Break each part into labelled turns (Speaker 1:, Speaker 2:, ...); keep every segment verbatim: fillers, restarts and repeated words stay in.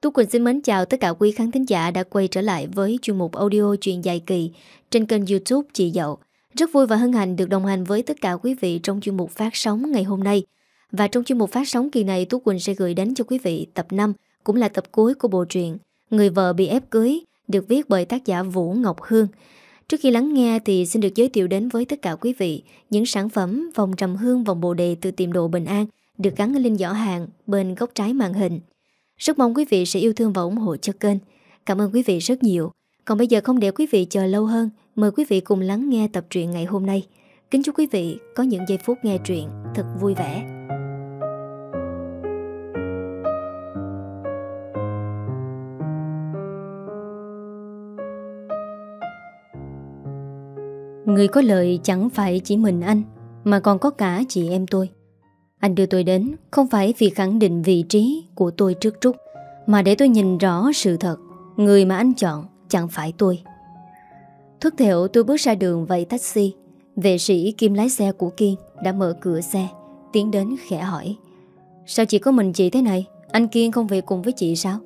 Speaker 1: Tú Quỳnh xin mến chào tất cả quý khán thính giả đã quay trở lại với chuyên mục audio truyện dài kỳ trên kênh YouTube Chị Dậu. Rất vui và hân hạnh được đồng hành với tất cả quý vị trong chuyên mục phát sóng ngày hôm nay. Và trong chuyên mục phát sóng kỳ này, Tú Quỳnh sẽ gửi đến cho quý vị tập năm, cũng là tập cuối của bộ truyện Người vợ bị ép cưới, được viết bởi tác giả Vũ Ngọc Hương. Trước khi lắng nghe thì xin được giới thiệu đến với tất cả quý vị những sản phẩm vòng trầm hương, vòng bồ đề từ tiệm đồ Bình An được gắn ở link giỏ hàng bên góc trái màn hình. Rất mong quý vị sẽ yêu thương và ủng hộ cho kênh. Cảm ơn quý vị rất nhiều. Còn bây giờ không để quý vị chờ lâu hơn, mời quý vị cùng lắng nghe tập truyện ngày hôm nay. Kính chúc quý vị có những giây phút nghe truyện thật vui vẻ. Người có lợi chẳng phải chỉ mình anh, mà còn có cả chị em tôi. Anh đưa tôi đến không phải vì khẳng định vị trí của tôi trước Trúc, mà để tôi nhìn rõ sự thật. Người mà anh chọn chẳng phải tôi. Thuốc thẹo tôi bước ra đường vẫy taxi. Vệ sĩ kiêm lái xe của Kiên đã mở cửa xe, tiến đến khẽ hỏi: "Sao chỉ có mình chị thế này? Anh Kiên không về cùng với chị sao?"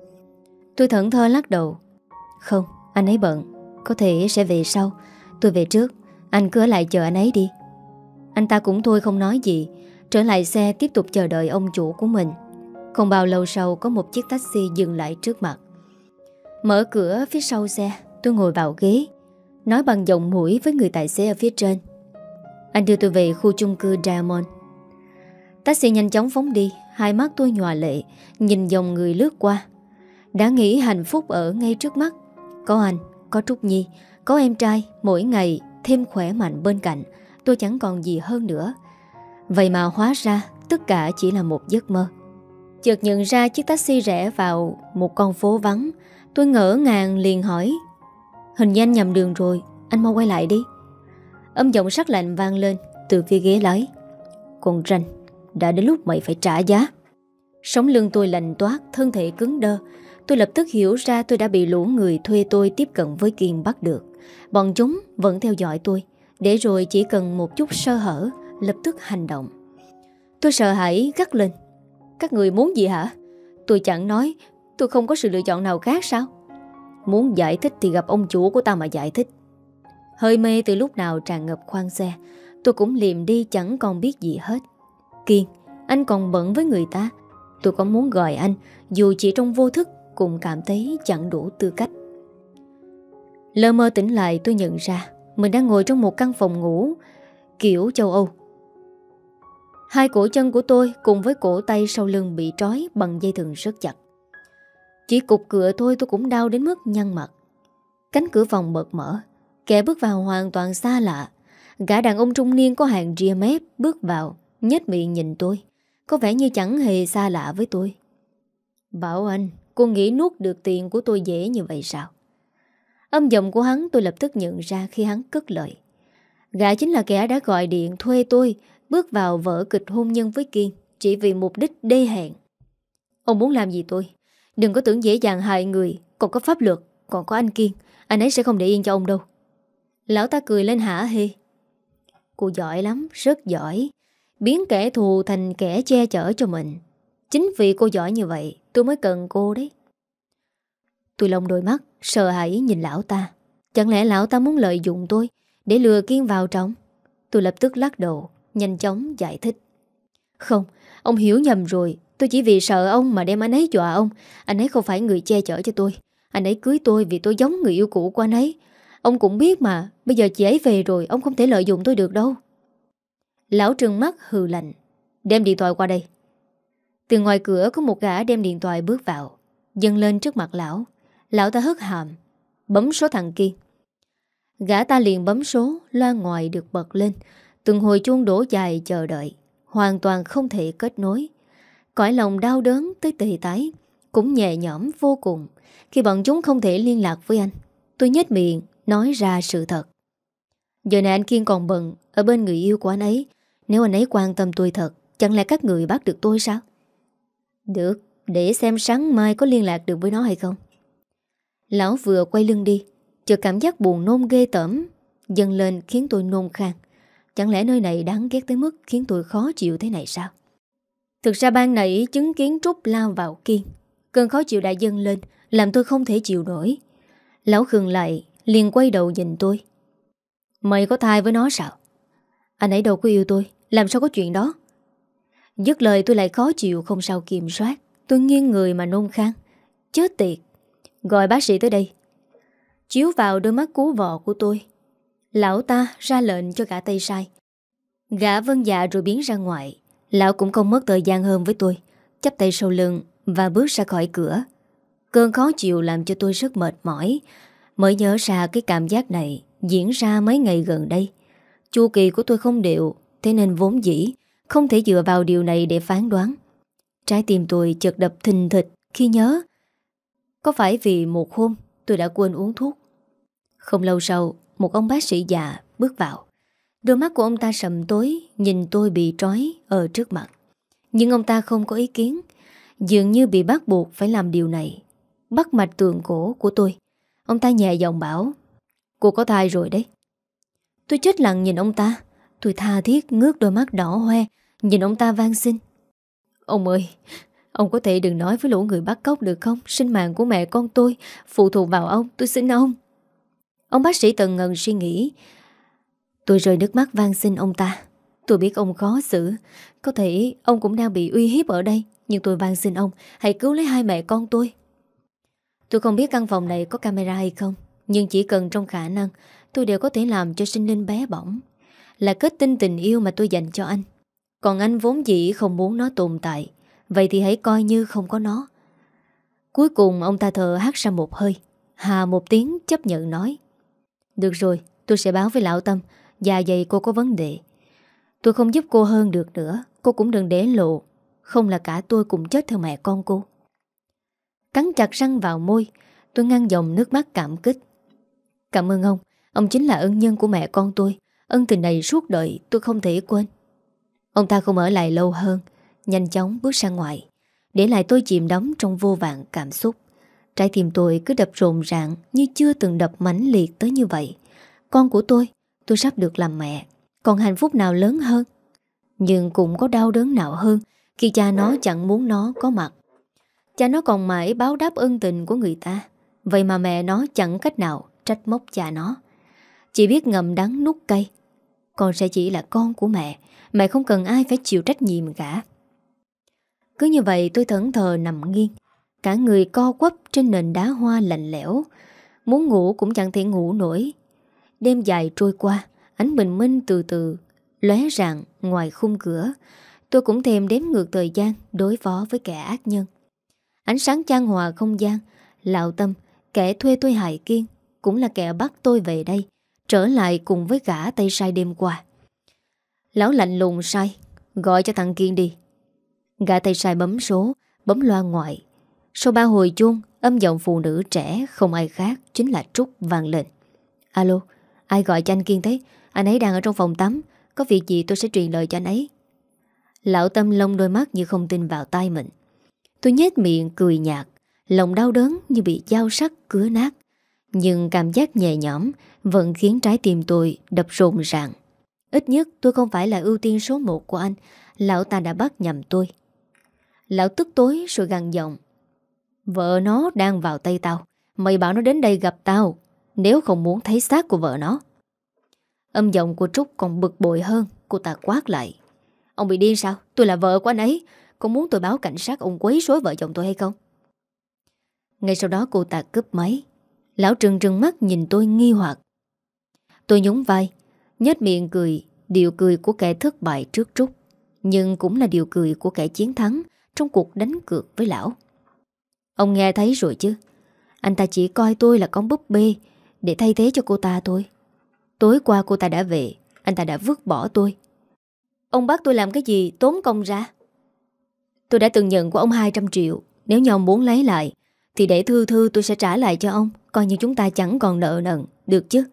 Speaker 1: Tôi thẫn thờ lắc đầu: "Không, anh ấy bận, có thể sẽ về sau. Tôi về trước, anh cứ ở lại chờ anh ấy đi." Anh ta cũng thôi không nói gì, trở lại xe tiếp tục chờ đợi ông chủ của mình. Không bao lâu sau có một chiếc taxi dừng lại trước mặt. Mở cửa phía sau xe, tôi ngồi vào ghế, nói bằng giọng mũi với người tài xế ở phía trên: "Anh đưa tôi về khu chung cư Diamond." Taxi nhanh chóng phóng đi. Hai mắt tôi nhòa lệ nhìn dòng người lướt qua. Đã nghĩ hạnh phúc ở ngay trước mắt. Có anh, có Trúc Nhi, có em trai, mỗi ngày thêm khỏe mạnh bên cạnh, tôi chẳng còn gì hơn nữa. Vậy mà hóa ra tất cả chỉ là một giấc mơ. Chợt nhận ra chiếc taxi rẽ vào một con phố vắng. Tôi ngỡ ngàng liền hỏi: "Hình như anh nhầm đường rồi, anh mau quay lại đi." Âm giọng sắc lạnh vang lên từ phía ghế lái: "Con ranh, đã đến lúc mày phải trả giá." Sống lưng tôi lạnh toát, thân thể cứng đơ. Tôi lập tức hiểu ra tôi đã bị lũ người thuê tôi tiếp cận với Kiên bắt được. Bọn chúng vẫn theo dõi tôi, để rồi chỉ cần một chút sơ hở lập tức hành động. Tôi sợ hãi gắt lên: "Các người muốn gì hả? Tôi chẳng nói, tôi không có sự lựa chọn nào khác sao?" "Muốn giải thích thì gặp ông chủ của tao mà giải thích." Hơi mê từ lúc nào tràn ngập khoang xe, tôi cũng liệm đi chẳng còn biết gì hết. "Kiên, anh còn bận với người ta." Tôi có muốn gọi anh, dù chỉ trong vô thức, cũng cảm thấy chẳng đủ tư cách. Lơ mơ tỉnh lại, tôi nhận ra mình đang ngồi trong một căn phòng ngủ kiểu châu Âu. Hai cổ chân của tôi cùng với cổ tay sau lưng bị trói bằng dây thừng rất chặt. Chỉ cục cửa thôi tôi cũng đau đến mức nhăn mặt. Cánh cửa phòng bật mở, kẻ bước vào hoàn toàn xa lạ. Gã đàn ông trung niên có hàng ria mép bước vào, nhếch miệng nhìn tôi, có vẻ như chẳng hề xa lạ với tôi. "Bảo anh, cô nghĩ nuốt được tiền của tôi dễ như vậy sao?" Âm giọng của hắn tôi lập tức nhận ra khi hắn cất lời. Gã chính là kẻ đã gọi điện thuê tôi bước vào vở kịch hôn nhân với Kiên, chỉ vì mục đích đê hèn. "Ông muốn làm gì tôi? Đừng có tưởng dễ dàng hại người, còn có pháp luật, còn có anh Kiên, anh ấy sẽ không để yên cho ông đâu." Lão ta cười lên hả hê: "Cô giỏi lắm, rất giỏi, biến kẻ thù thành kẻ che chở cho mình. Chính vì cô giỏi như vậy tôi mới cần cô đấy." Tôi lông đôi mắt, sợ hãi nhìn lão ta. Chẳng lẽ lão ta muốn lợi dụng tôi để lừa Kiên vào trong? Tôi lập tức lắc đầu, nhanh chóng giải thích: "Không, ông hiểu nhầm rồi. Tôi chỉ vì sợ ông mà đem anh ấy dọa ông. Anh ấy không phải người che chở cho tôi. Anh ấy cưới tôi vì tôi giống người yêu cũ của anh ấy. Ông cũng biết mà, bây giờ chị ấy về rồi, ông không thể lợi dụng tôi được đâu." Lão trừng mắt hừ lạnh: "Đem điện thoại qua đây." Từ ngoài cửa có một gã đem điện thoại bước vào, dâng lên trước mặt lão. Lão ta hất hàm: "Bấm số thằng Kiên." Gã ta liền bấm số, loa ngoài được bật lên. Từng hồi chuông đổ dài chờ đợi, hoàn toàn không thể kết nối. Cõi lòng đau đớn tới tê tái, cũng nhẹ nhõm vô cùng khi bọn chúng không thể liên lạc với anh. Tôi nhếch miệng nói ra sự thật: "Giờ này anh Kiên còn bận ở bên người yêu của anh ấy. Nếu anh ấy quan tâm tôi thật, chẳng lẽ các người bắt được tôi sao?" "Được, để xem sáng mai có liên lạc được với nó hay không." Lão vừa quay lưng đi, chợt cảm giác buồn nôn ghê tởm dâng lên khiến tôi nôn khan. Chẳng lẽ nơi này đáng ghét tới mức khiến tôi khó chịu thế này sao? Thực ra ban nãy chứng kiến Trúc lao vào Kiên, Cơn khó chịu đã dâng lên, làm tôi không thể chịu nổi. Lão khựng lại, liền quay đầu nhìn tôi. Mày có thai với nó sao? Anh ấy đâu có yêu tôi, làm sao có chuyện đó? Dứt lời tôi lại khó chịu không sao kiểm soát. Tôi nghiêng người mà nôn khan. Chết tiệt. Gọi bác sĩ tới đây. Chiếu vào đôi mắt cú vọ của tôi, lão ta ra lệnh cho gã Tây Sai. Gã vâng dạ rồi biến ra ngoài. Lão cũng không mất thời gian hơn với tôi, chắp tay sau lưng và bước ra khỏi cửa. Cơn khó chịu làm cho tôi rất mệt mỏi. Mới nhớ ra cái cảm giác này diễn ra mấy ngày gần đây. Chu kỳ của tôi không đều, thế nên vốn dĩ không thể dựa vào điều này để phán đoán. Trái tim tôi chợt đập thình thịch khi nhớ có phải vì một hôm tôi đã quên uống thuốc. Không lâu sau, một ông bác sĩ già bước vào. Đôi mắt của ông ta sầm tối, nhìn tôi bị trói ở trước mặt. Nhưng ông ta không có ý kiến, dường như bị bắt buộc phải làm điều này. Bắt mạch tượng cổ của tôi. Ông ta nhẹ giọng bảo: Cô có thai rồi đấy. Tôi chết lặng nhìn ông ta. Tôi tha thiết ngước đôi mắt đỏ hoe, nhìn ông ta van xin: Ông ơi, ông có thể đừng nói với lũ người bắt cóc được không? Sinh mạng của mẹ con tôi phụ thuộc vào ông, tôi xin ông. Ông bác sĩ tần ngần suy nghĩ. Tôi rơi nước mắt van xin ông ta. Tôi biết ông khó xử, có thể ông cũng đang bị uy hiếp ở đây, nhưng tôi van xin ông hãy cứu lấy hai mẹ con tôi. Tôi không biết căn phòng này có camera hay không, nhưng chỉ cần trong khả năng, tôi đều có thể làm cho sinh linh bé bỏng. Là kết tinh tình yêu mà tôi dành cho anh. Còn anh vốn dĩ không muốn nó tồn tại, vậy thì hãy coi như không có nó. Cuối cùng ông ta thở hắt ra một hơi, hà một tiếng chấp nhận nói: Được rồi, tôi sẽ báo với lão Tâm. Dạ vậy cô có vấn đề, tôi không giúp cô hơn được nữa. Cô cũng đừng để lộ, không là cả tôi cùng chết theo mẹ con cô. Cắn chặt răng vào môi, tôi ngăn dòng nước mắt cảm kích. Cảm ơn ông, ông chính là ân nhân của mẹ con tôi. Ân tình này suốt đời tôi không thể quên. Ông ta không ở lại lâu hơn, nhanh chóng bước ra ngoài, để lại tôi chìm đắm trong vô vàn cảm xúc. Trái tim tôi cứ đập rộn ràng như chưa từng đập mãnh liệt tới như vậy. Con của tôi, tôi sắp được làm mẹ. Còn hạnh phúc nào lớn hơn? Nhưng cũng có đau đớn nào hơn khi cha nó chẳng muốn nó có mặt. Cha nó còn mãi báo đáp ân tình của người ta, vậy mà mẹ nó chẳng cách nào trách móc cha nó, chỉ biết ngậm đắng nuốt cay. Con sẽ chỉ là con của mẹ, mẹ không cần ai phải chịu trách nhiệm cả. Cứ như vậy tôi thẫn thờ nằm nghiêng, cả người co quắp trên nền đá hoa lạnh lẽo. Muốn ngủ cũng chẳng thể ngủ nổi. Đêm dài trôi qua, ánh bình minh từ từ lóe rạng ngoài khung cửa. Tôi cũng thèm đếm ngược thời gian đối phó với kẻ ác nhân. Ánh sáng chan hòa không gian. Lão Tâm, kẻ thuê tôi hại Kiên, cũng là kẻ bắt tôi về đây, trở lại cùng với gã Tây Sai đêm qua. Lão lạnh lùng sai: Gọi cho thằng Kiên đi. Gã Tây Sai bấm số, bấm loa ngoại. Sau ba hồi chuông, âm giọng phụ nữ trẻ không ai khác chính là Trúc vang lên. Alo, ai gọi cho anh Kiên thế? Anh ấy đang ở trong phòng tắm, có việc gì tôi sẽ truyền lời cho anh ấy. Lão Tâm lông đôi mắt như không tin vào tai mình. Tôi nhếch miệng cười nhạt, lòng đau đớn như bị dao sắc cứa nát. Nhưng cảm giác nhẹ nhõm vẫn khiến trái tim tôi đập rộn ràng. Ít nhất tôi không phải là ưu tiên số một của anh. Lão ta đã bắt nhầm tôi. Lão tức tối rồi gằn giọng: Vợ nó đang vào tay tao, mày bảo nó đến đây gặp tao, nếu không muốn thấy xác của vợ nó. Âm giọng của Trúc còn bực bội hơn. Cô ta quát lại: Ông bị điên sao? Tôi là vợ của anh ấy. Có muốn tôi báo cảnh sát ông quấy rối vợ chồng tôi hay không? Ngay sau đó cô ta cúp máy. Lão trừng trừng mắt nhìn tôi nghi hoặc. Tôi nhún vai, nhếch miệng cười, điệu cười của kẻ thất bại trước Trúc, nhưng cũng là điều cười của kẻ chiến thắng trong cuộc đánh cược với lão. Ông nghe thấy rồi chứ? Anh ta chỉ coi tôi là con búp bê để thay thế cho cô ta thôi. Tối qua cô ta đã về, anh ta đã vứt bỏ tôi. Ông bắt tôi làm cái gì tốn công ra? Tôi đã từng nhận của ông hai trăm triệu. Nếu như ông muốn lấy lại thì để thư thư tôi sẽ trả lại cho ông, coi như chúng ta chẳng còn nợ nần, được chứ?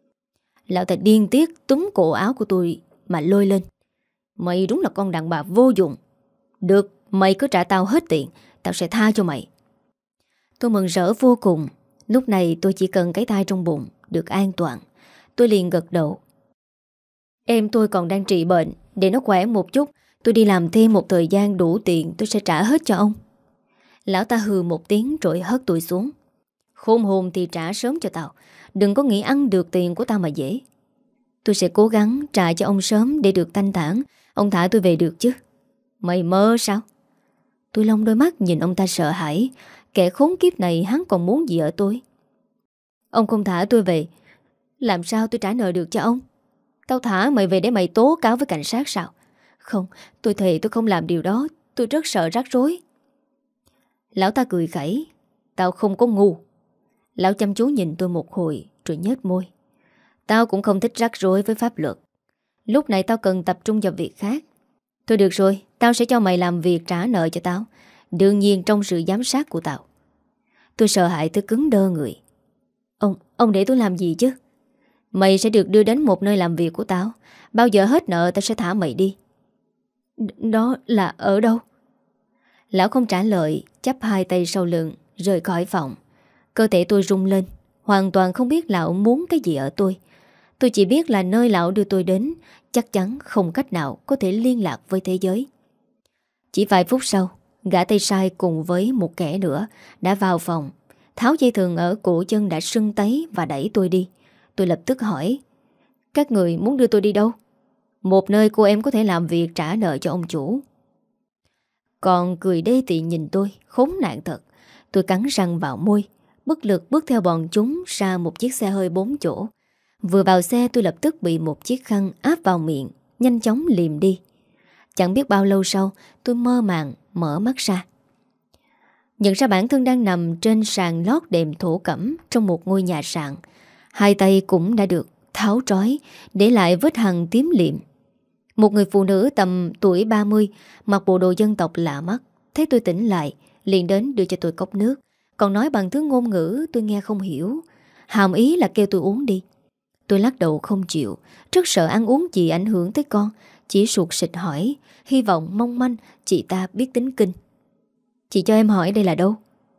Speaker 1: Lão ta điên tiết túm cổ áo của tôi mà lôi lên. Mày đúng là con đàn bà vô dụng. Được, mày cứ trả tao hết tiền, tao sẽ tha cho mày. Tôi mừng rỡ vô cùng. Lúc này tôi chỉ cần cái thai trong bụng được an toàn. Tôi liền gật đầu. Em tôi còn đang trị bệnh, để nó khỏe một chút, tôi đi làm thêm một thời gian đủ tiền tôi sẽ trả hết cho ông. Lão ta hừ một tiếng rồi hất tôi xuống. Khôn hồn thì trả sớm cho tao. Đừng có nghĩ ăn được tiền của tao mà dễ. Tôi sẽ cố gắng trả cho ông sớm để được thanh thản. Ông thả tôi về được chứ? Mày mơ sao? Tôi long đôi mắt nhìn ông ta sợ hãi. Kẻ khốn kiếp này hắn còn muốn gì ở tôi? Ông không thả tôi về, làm sao tôi trả nợ được cho ông? Tao thả mày về để mày tố cáo với cảnh sát sao? Không, tôi thề tôi không làm điều đó. Tôi rất sợ rắc rối. Lão ta cười khẩy. Tao không có ngu. Lão chăm chú nhìn tôi một hồi rồi nhếch môi. Tao cũng không thích rắc rối với pháp luật. Lúc này tao cần tập trung vào việc khác. Thôi được rồi, tao sẽ cho mày làm việc trả nợ cho tao. Đương nhiên trong sự giám sát của tao. Tôi sợ hãi tôi cứng đơ người. Ông, ông để tôi làm gì chứ? Mày sẽ được đưa đến một nơi làm việc của tao. Bao giờ hết nợ tao sẽ thả mày đi. Đ- Đó là ở đâu? Lão không trả lời, chắp hai tay sau lưng, rời khỏi phòng. Cơ thể tôi rung lên, hoàn toàn không biết lão muốn cái gì ở tôi. Tôi chỉ biết là nơi lão đưa tôi đến chắc chắn không cách nào có thể liên lạc với thế giới. Chỉ vài phút sau, gã tay sai cùng với một kẻ nữa đã vào phòng, tháo dây thừng ở cổ chân đã sưng tấy và đẩy tôi đi. Tôi lập tức hỏi: Các người muốn đưa tôi đi đâu? Một nơi cô em có thể làm việc trả nợ cho ông chủ. Còn cười đê tiện nhìn tôi, khốn nạn thật. Tôi cắn răng vào môi, bất lực bước theo bọn chúng ra một chiếc xe hơi bốn chỗ. Vừa vào xe tôi lập tức bị một chiếc khăn áp vào miệng, nhanh chóng liềm đi. Chẳng biết bao lâu sau, tôi mơ màng mở mắt ra. Nhận ra bản thân đang nằm trên sàn lót đệm thổ cẩm trong một ngôi nhà sàn. Hai tay cũng đã được tháo trói, để lại vết hằn tím liệm. Một người phụ nữ tầm tuổi ba mươi, mặc bộ đồ dân tộc lạ mắt, thấy tôi tỉnh lại, liền đến đưa cho tôi cốc nước, còn nói bằng thứ ngôn ngữ tôi nghe không hiểu. Hàm ý là kêu tôi uống đi. Tôi lắc đầu không chịu, rất sợ ăn uống gì ảnh hưởng tới con, chỉ sụt sịt hỏi, hy vọng mong manh chị ta biết tính kinh. Chị cho em hỏi đây là đâu?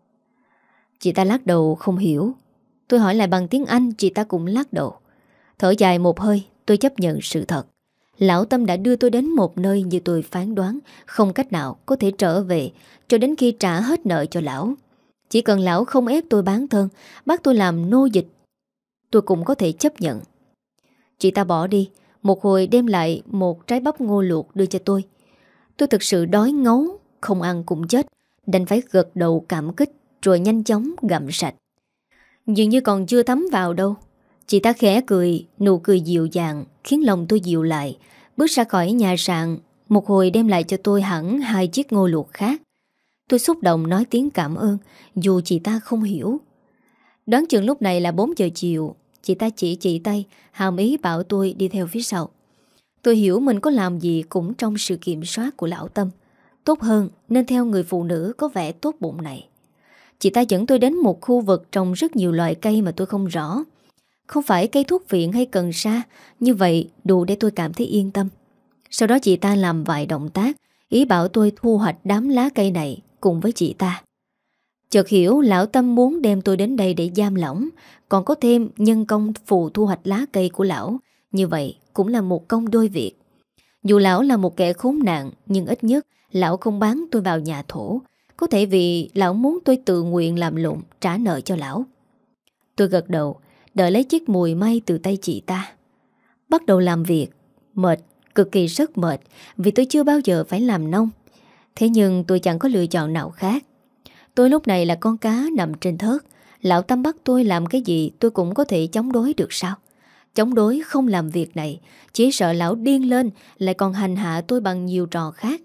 Speaker 1: Chị ta lắc đầu không hiểu. Tôi hỏi lại bằng tiếng Anh, chị ta cũng lắc đầu. Thở dài một hơi, tôi chấp nhận sự thật. Lão Tâm đã đưa tôi đến một nơi như tôi phán đoán, không cách nào có thể trở về cho đến khi trả hết nợ cho lão. Chỉ cần lão không ép tôi bán thân, bắt tôi làm nô dịch, tôi cũng có thể chấp nhận. Chị ta bỏ đi, một hồi đem lại một trái bắp ngô luộc đưa cho tôi. Tôi thực sự đói ngấu, không ăn cũng chết, đành phải gật đầu cảm kích rồi nhanh chóng gặm sạch. Dường như còn chưa thấm vào đâu. Chị ta khẽ cười, nụ cười dịu dàng khiến lòng tôi dịu lại. Bước ra khỏi nhà sàn, một hồi đem lại cho tôi hẳn hai chiếc ngô luộc khác. Tôi xúc động nói tiếng cảm ơn, dù chị ta không hiểu. Đoán chừng lúc này là bốn giờ chiều. Chị ta chỉ chỉ tay, hàm ý bảo tôi đi theo phía sau. Tôi hiểu mình có làm gì cũng trong sự kiểm soát của lão Tâm. Tốt hơn nên theo người phụ nữ có vẻ tốt bụng này. Chị ta dẫn tôi đến một khu vực trồng rất nhiều loại cây mà tôi không rõ. Không phải cây thuốc viện hay cần sa, như vậy đủ để tôi cảm thấy yên tâm. Sau đó chị ta làm vài động tác, ý bảo tôi thu hoạch đám lá cây này cùng với chị ta. Chợt hiểu lão Tâm muốn đem tôi đến đây để giam lỏng, còn có thêm nhân công phụ thu hoạch lá cây của lão. Như vậy cũng là một công đôi việc. Dù lão là một kẻ khốn nạn, nhưng ít nhất lão không bán tôi vào nhà thổ. Có thể vì lão muốn tôi tự nguyện làm lụng trả nợ cho lão. Tôi gật đầu, đợi lấy chiếc mùi may từ tay chị ta. Bắt đầu làm việc. Mệt, cực kỳ rất mệt, vì tôi chưa bao giờ phải làm nông. Thế nhưng tôi chẳng có lựa chọn nào khác. Tôi lúc này là con cá nằm trên thớt. Lão Tâm bắt tôi làm cái gì tôi cũng có thể chống đối được sao? Chống đối không làm việc này, chỉ sợ lão điên lên lại còn hành hạ tôi bằng nhiều trò khác.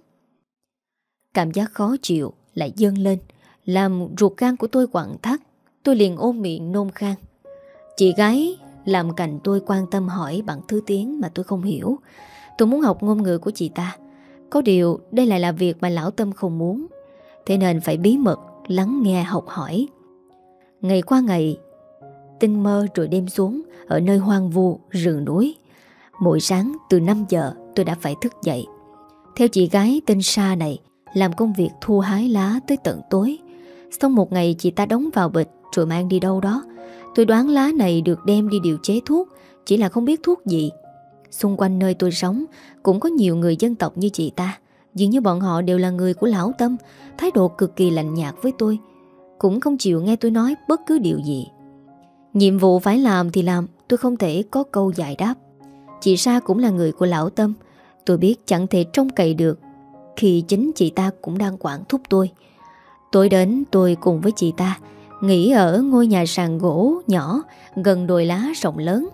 Speaker 1: Cảm giác khó chịu lại dâng lên, làm ruột gan của tôi quặn thắt. Tôi liền ôm miệng nôn khan. Chị gái làm cạnh tôi quan tâm hỏi bằng thứ tiếng mà tôi không hiểu. Tôi muốn học ngôn ngữ của chị ta. Có điều đây lại là việc mà lão Tâm không muốn. Thế nên phải bí mật lắng nghe học hỏi. Ngày qua ngày, tinh mơ rồi đêm xuống ở nơi hoang vu rừng núi. Mỗi sáng từ năm giờ tôi đã phải thức dậy, theo chị gái tên Sa này làm công việc thu hái lá tới tận tối. Xong một ngày chị ta đóng vào bịch rồi mang đi đâu đó. Tôi đoán lá này được đem đi điều chế thuốc, chỉ là không biết thuốc gì. Xung quanh nơi tôi sống cũng có nhiều người dân tộc như chị ta, Dường như bọn họ đều là người của lão Tâm, thái độ cực kỳ lạnh nhạt với tôi, cũng không chịu nghe tôi nói bất cứ điều gì. Nhiệm vụ phải làm thì làm, tôi không thể có câu giải đáp. Chị Sa cũng là người của lão Tâm, tôi biết chẳng thể trông cậy được khi chính chị ta cũng đang quản thúc tôi. Tối đến tôi cùng với chị ta nghỉ ở ngôi nhà sàn gỗ nhỏ gần đồi lá rộng lớn.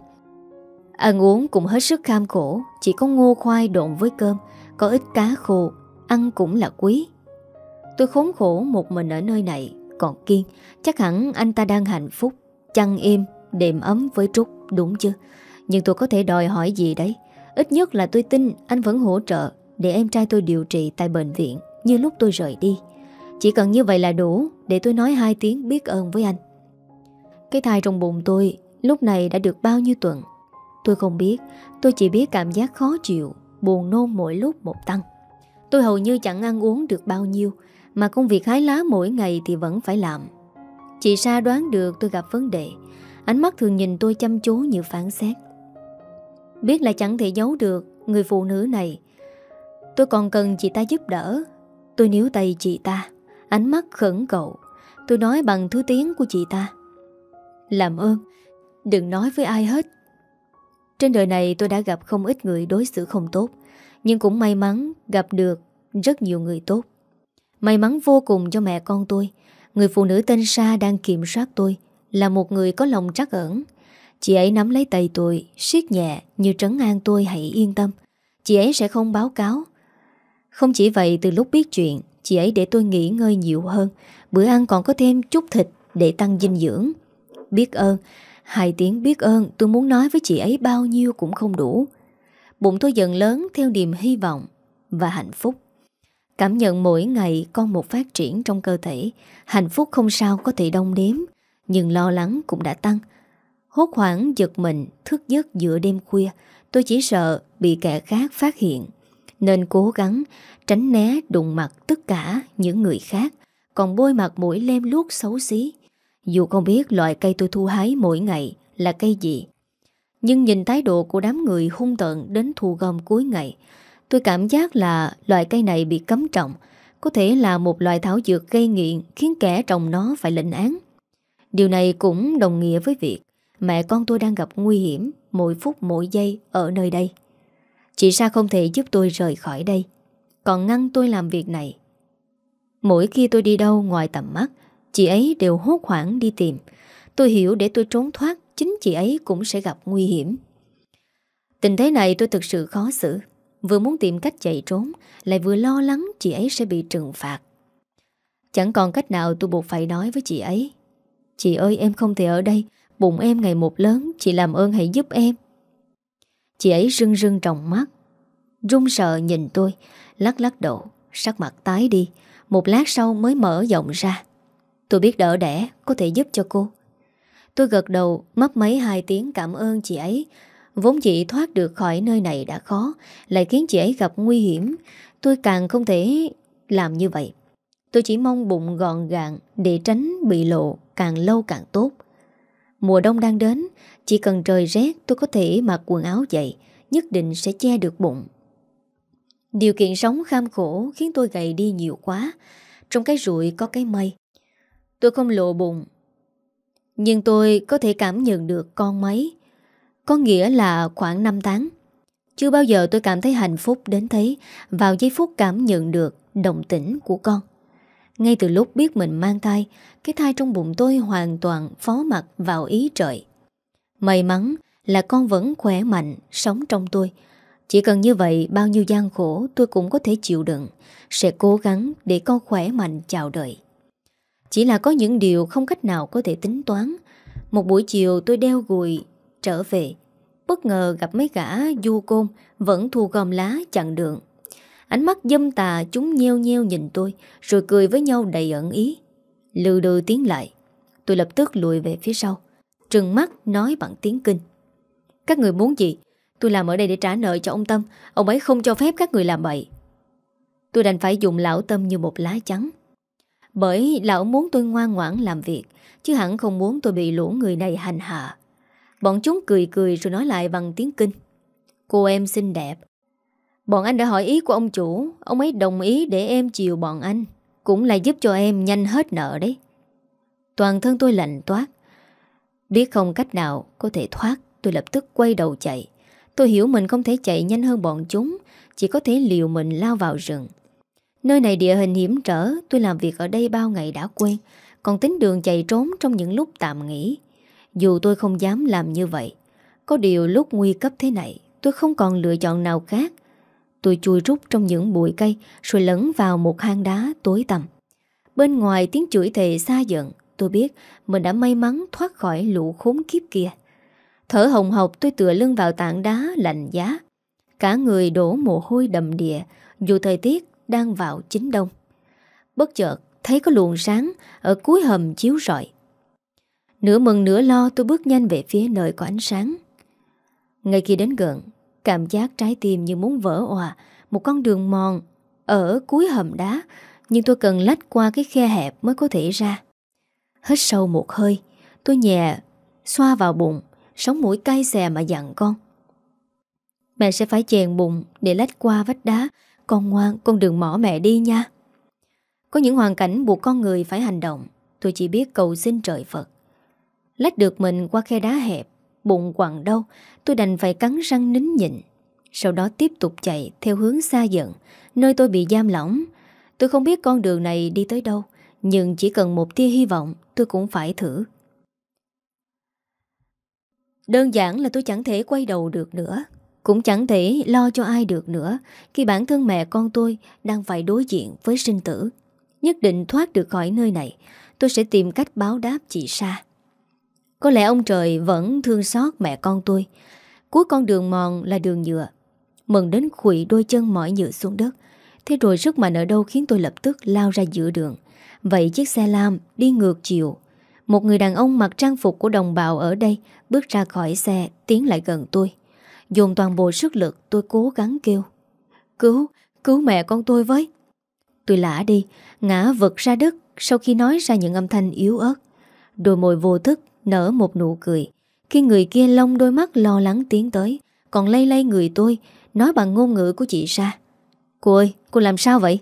Speaker 1: Ăn uống cũng hết sức kham khổ, chỉ có ngô khoai độn với cơm, có ít cá khô, ăn cũng là quý. Tôi khốn khổ một mình ở nơi này, còn Kiên chắc hẳn anh ta đang hạnh phúc, chăn êm, đệm ấm với Trúc, đúng chứ? Nhưng tôi có thể đòi hỏi gì đấy? Ít nhất là tôi tin anh vẫn hỗ trợ để em trai tôi điều trị tại bệnh viện như lúc tôi rời đi. Chỉ cần như vậy là đủ để tôi nói hai tiếng biết ơn với anh. Cái thai trong bụng tôi lúc này đã được bao nhiêu tuần tôi không biết. Tôi chỉ biết cảm giác khó chịu, buồn nôn mỗi lúc một tăng. Tôi hầu như chẳng ăn uống được bao nhiêu, mà công việc hái lá mỗi ngày thì vẫn phải làm. Chị Sa đoán được tôi gặp vấn đề, ánh mắt thường nhìn tôi chăm chú như phán xét. Biết là chẳng thể giấu được người phụ nữ này, tôi còn cần chị ta giúp đỡ. Tôi níu tay chị ta, ánh mắt khẩn cầu. Tôi nói bằng thứ tiếng của chị ta: làm ơn, đừng nói với ai hết. Trên đời này tôi đã gặp không ít người đối xử không tốt, nhưng cũng may mắn gặp được rất nhiều người tốt. May mắn vô cùng cho mẹ con tôi. Người phụ nữ tên Sa đang kiểm soát tôi là một người có lòng trắc ẩn. Chị ấy nắm lấy tay tôi, siết nhẹ như trấn an tôi hãy yên tâm. Chị ấy sẽ không báo cáo. Không chỉ vậy, từ lúc biết chuyện, chị ấy để tôi nghỉ ngơi nhiều hơn. Bữa ăn còn có thêm chút thịt để tăng dinh dưỡng. Biết ơn, hai tiếng biết ơn tôi muốn nói với chị ấy bao nhiêu cũng không đủ. Bụng tôi dần lớn theo niềm hy vọng và hạnh phúc. Cảm nhận mỗi ngày con một phát triển trong cơ thể. Hạnh phúc không sao có thể đong đếm, nhưng lo lắng cũng đã tăng. Hốt hoảng giật mình thức giấc giữa đêm khuya. Tôi chỉ sợ bị kẻ khác phát hiện, nên cố gắng tránh né đụng mặt tất cả những người khác, còn bôi mặt mũi lem luốc xấu xí. Dù không biết loại cây tôi thu hái mỗi ngày là cây gì, nhưng nhìn thái độ của đám người hung tợn đến thu gom cuối ngày, tôi cảm giác là loại cây này bị cấm trồng. Có thể là một loại thảo dược gây nghiện khiến kẻ trồng nó phải lệnh án. Điều này cũng đồng nghĩa với việc mẹ con tôi đang gặp nguy hiểm mỗi phút mỗi giây ở nơi đây. Chị Sa không thể giúp tôi rời khỏi đây, còn ngăn tôi làm việc này. Mỗi khi tôi đi đâu ngoài tầm mắt, chị ấy đều hốt hoảng đi tìm. Tôi hiểu để tôi trốn thoát, chính chị ấy cũng sẽ gặp nguy hiểm. Tình thế này tôi thực sự khó xử. Vừa muốn tìm cách chạy trốn, lại vừa lo lắng chị ấy sẽ bị trừng phạt. Chẳng còn cách nào, tôi buộc phải nói với chị ấy: chị ơi, em không thể ở đây, bụng em ngày một lớn, chị làm ơn hãy giúp em. Chị ấy rưng rưng trong mắt, run sợ nhìn tôi, lắc lắc đầu, sắc mặt tái đi. Một lát sau mới mở giọng ra: tôi biết đỡ đẻ, có thể giúp cho cô. Tôi gật đầu, mấp máy hai tiếng cảm ơn chị ấy. Vốn chị thoát được khỏi nơi này đã khó, lại khiến chị ấy gặp nguy hiểm. Tôi càng không thể làm như vậy. Tôi chỉ mong bụng gọn gàng để tránh bị lộ, càng lâu càng tốt. Mùa đông đang đến, chỉ cần trời rét tôi có thể mặc quần áo dày, nhất định sẽ che được bụng. Điều kiện sống kham khổ khiến tôi gầy đi nhiều quá. Trong cái rụi có cái mây. Tôi không lộ bụng, nhưng tôi có thể cảm nhận được con mấy. Có nghĩa là khoảng năm tháng. Chưa bao giờ tôi cảm thấy hạnh phúc đến thế vào giây phút cảm nhận được động tĩnh của con. Ngay từ lúc biết mình mang thai, cái thai trong bụng tôi hoàn toàn phó mặc vào ý trời. May mắn là con vẫn khỏe mạnh, sống trong tôi. Chỉ cần như vậy, bao nhiêu gian khổ tôi cũng có thể chịu đựng. Sẽ cố gắng để con khỏe mạnh chào đời. Chỉ là có những điều không cách nào có thể tính toán. Một buổi chiều tôi đeo gùi trở về, bất ngờ gặp mấy gã du côn vẫn thu gom lá chặn đường. Ánh mắt dâm tà chúng nheo nheo nhìn tôi, rồi cười với nhau đầy ẩn ý. Lừ đừ tiến lại. Tôi lập tức lùi về phía sau, trừng mắt nói bằng tiếng Kinh: các người muốn gì? Tôi làm ở đây để trả nợ cho ông Tâm. Ông ấy không cho phép các người làm bậy. Tôi đành phải dùng lão Tâm như một lá chắn, bởi lão muốn tôi ngoan ngoãn làm việc, chứ hẳn không muốn tôi bị lũ người này hành hạ. Bọn chúng cười cười rồi nói lại bằng tiếng Kinh: cô em xinh đẹp, Bọn anh đã hỏi ý của ông chủ, ông ấy đồng ý để em chiều bọn anh, cũng là giúp cho em nhanh hết nợ đấy. Toàn thân tôi lạnh toát. Biết không cách nào có thể thoát, tôi lập tức quay đầu chạy. Tôi hiểu mình không thể chạy nhanh hơn bọn chúng, chỉ có thể liều mình lao vào rừng. Nơi này địa hình hiểm trở, tôi làm việc ở đây bao ngày đã quen, còn tính đường chạy trốn trong những lúc tạm nghỉ. Dù tôi không dám làm như vậy, có điều lúc nguy cấp thế này, tôi không còn lựa chọn nào khác. Tôi chui rút trong những bụi cây rồi lẫn vào một hang đá tối tăm. Bên ngoài tiếng chửi thề xa giận, tôi biết mình đã may mắn thoát khỏi lũ khốn kiếp kia. Thở hồng hộc tôi tựa lưng vào tảng đá lạnh giá. Cả người đổ mồ hôi đầm đìa, dù thời tiết đang vào chính đông. Bất chợt thấy có luồng sáng ở cuối hầm chiếu rọi. Nửa mừng nửa lo tôi bước nhanh về phía nơi có ánh sáng. Ngay khi đến gần, cảm giác trái tim như muốn vỡ òa. Một con đường mòn ở cuối hầm đá, nhưng tôi cần lách qua cái khe hẹp mới có thể ra. Hít sâu một hơi, tôi nhẹ xoa vào bụng, sống mũi cay xè mà dặn con: mẹ sẽ phải chèn bụng để lách qua vách đá. Con ngoan, con đừng mỏ mẹ đi nha. Có những hoàn cảnh buộc con người phải hành động. Tôi chỉ biết cầu xin trời Phật. Lách được mình qua khe đá hẹp, bụng quặn đau, tôi đành phải cắn răng nín nhịn. Sau đó tiếp tục chạy theo hướng xa dần, nơi tôi bị giam lỏng. Tôi không biết con đường này đi tới đâu, nhưng chỉ cần một tia hy vọng tôi cũng phải thử. Đơn giản là tôi chẳng thể quay đầu được nữa, cũng chẳng thể lo cho ai được nữa khi bản thân mẹ con tôi đang phải đối diện với sinh tử. Nhất định thoát được khỏi nơi này, tôi sẽ tìm cách báo đáp chị Sa. Có lẽ ông trời vẫn thương xót mẹ con tôi. Cuối con đường mòn là đường nhựa. Mừng đến khuỵu đôi chân mỏi nhựa xuống đất. Thế rồi sức mạnh ở đâu khiến tôi lập tức lao ra giữa đường. Vậy chiếc xe lam đi ngược chiều. Một người đàn ông mặc trang phục của đồng bào ở đây bước ra khỏi xe, tiến lại gần tôi. Dồn toàn bộ sức lực, tôi cố gắng kêu: Cứu, cứu mẹ con tôi với. Tôi lả đi, ngã vật ra đất sau khi nói ra những âm thanh yếu ớt. Đôi môi vô thức nở một nụ cười khi người kia lông đôi mắt lo lắng tiến tới, còn lay lay người tôi, nói bằng ngôn ngữ của chị Sa: Cô ơi, cô làm sao vậy?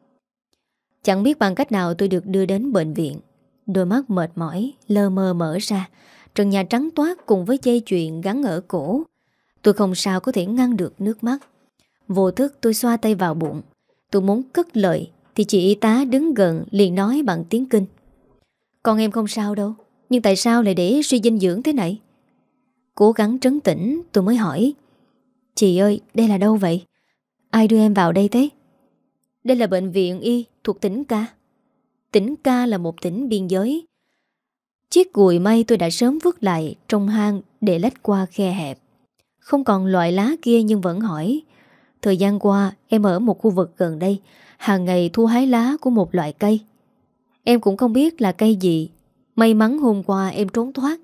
Speaker 1: Chẳng biết bằng cách nào tôi được đưa đến bệnh viện. Đôi mắt mệt mỏi lơ mơ mở ra, trần nhà trắng toát cùng với dây chuyền gắn ở cổ. Tôi không sao có thể ngăn được nước mắt. Vô thức tôi xoa tay vào bụng. Tôi muốn cất lời thì chị y tá đứng gần liền nói bằng tiếng Kinh: Con em không sao đâu, nhưng tại sao lại để suy dinh dưỡng thế này? Cố gắng trấn tĩnh tôi mới hỏi: Chị ơi, đây là đâu vậy? Ai đưa em vào đây thế? Đây là bệnh viện y thuộc tỉnh Ca. Tỉnh Ca là một tỉnh biên giới. Chiếc gùi mây tôi đã sớm vứt lại trong hang để lách qua khe hẹp. Không còn loại lá kia nhưng vẫn hỏi: Thời gian qua em ở một khu vực gần đây, hàng ngày thu hái lá của một loại cây. Em cũng không biết là cây gì. May mắn hôm qua em trốn thoát.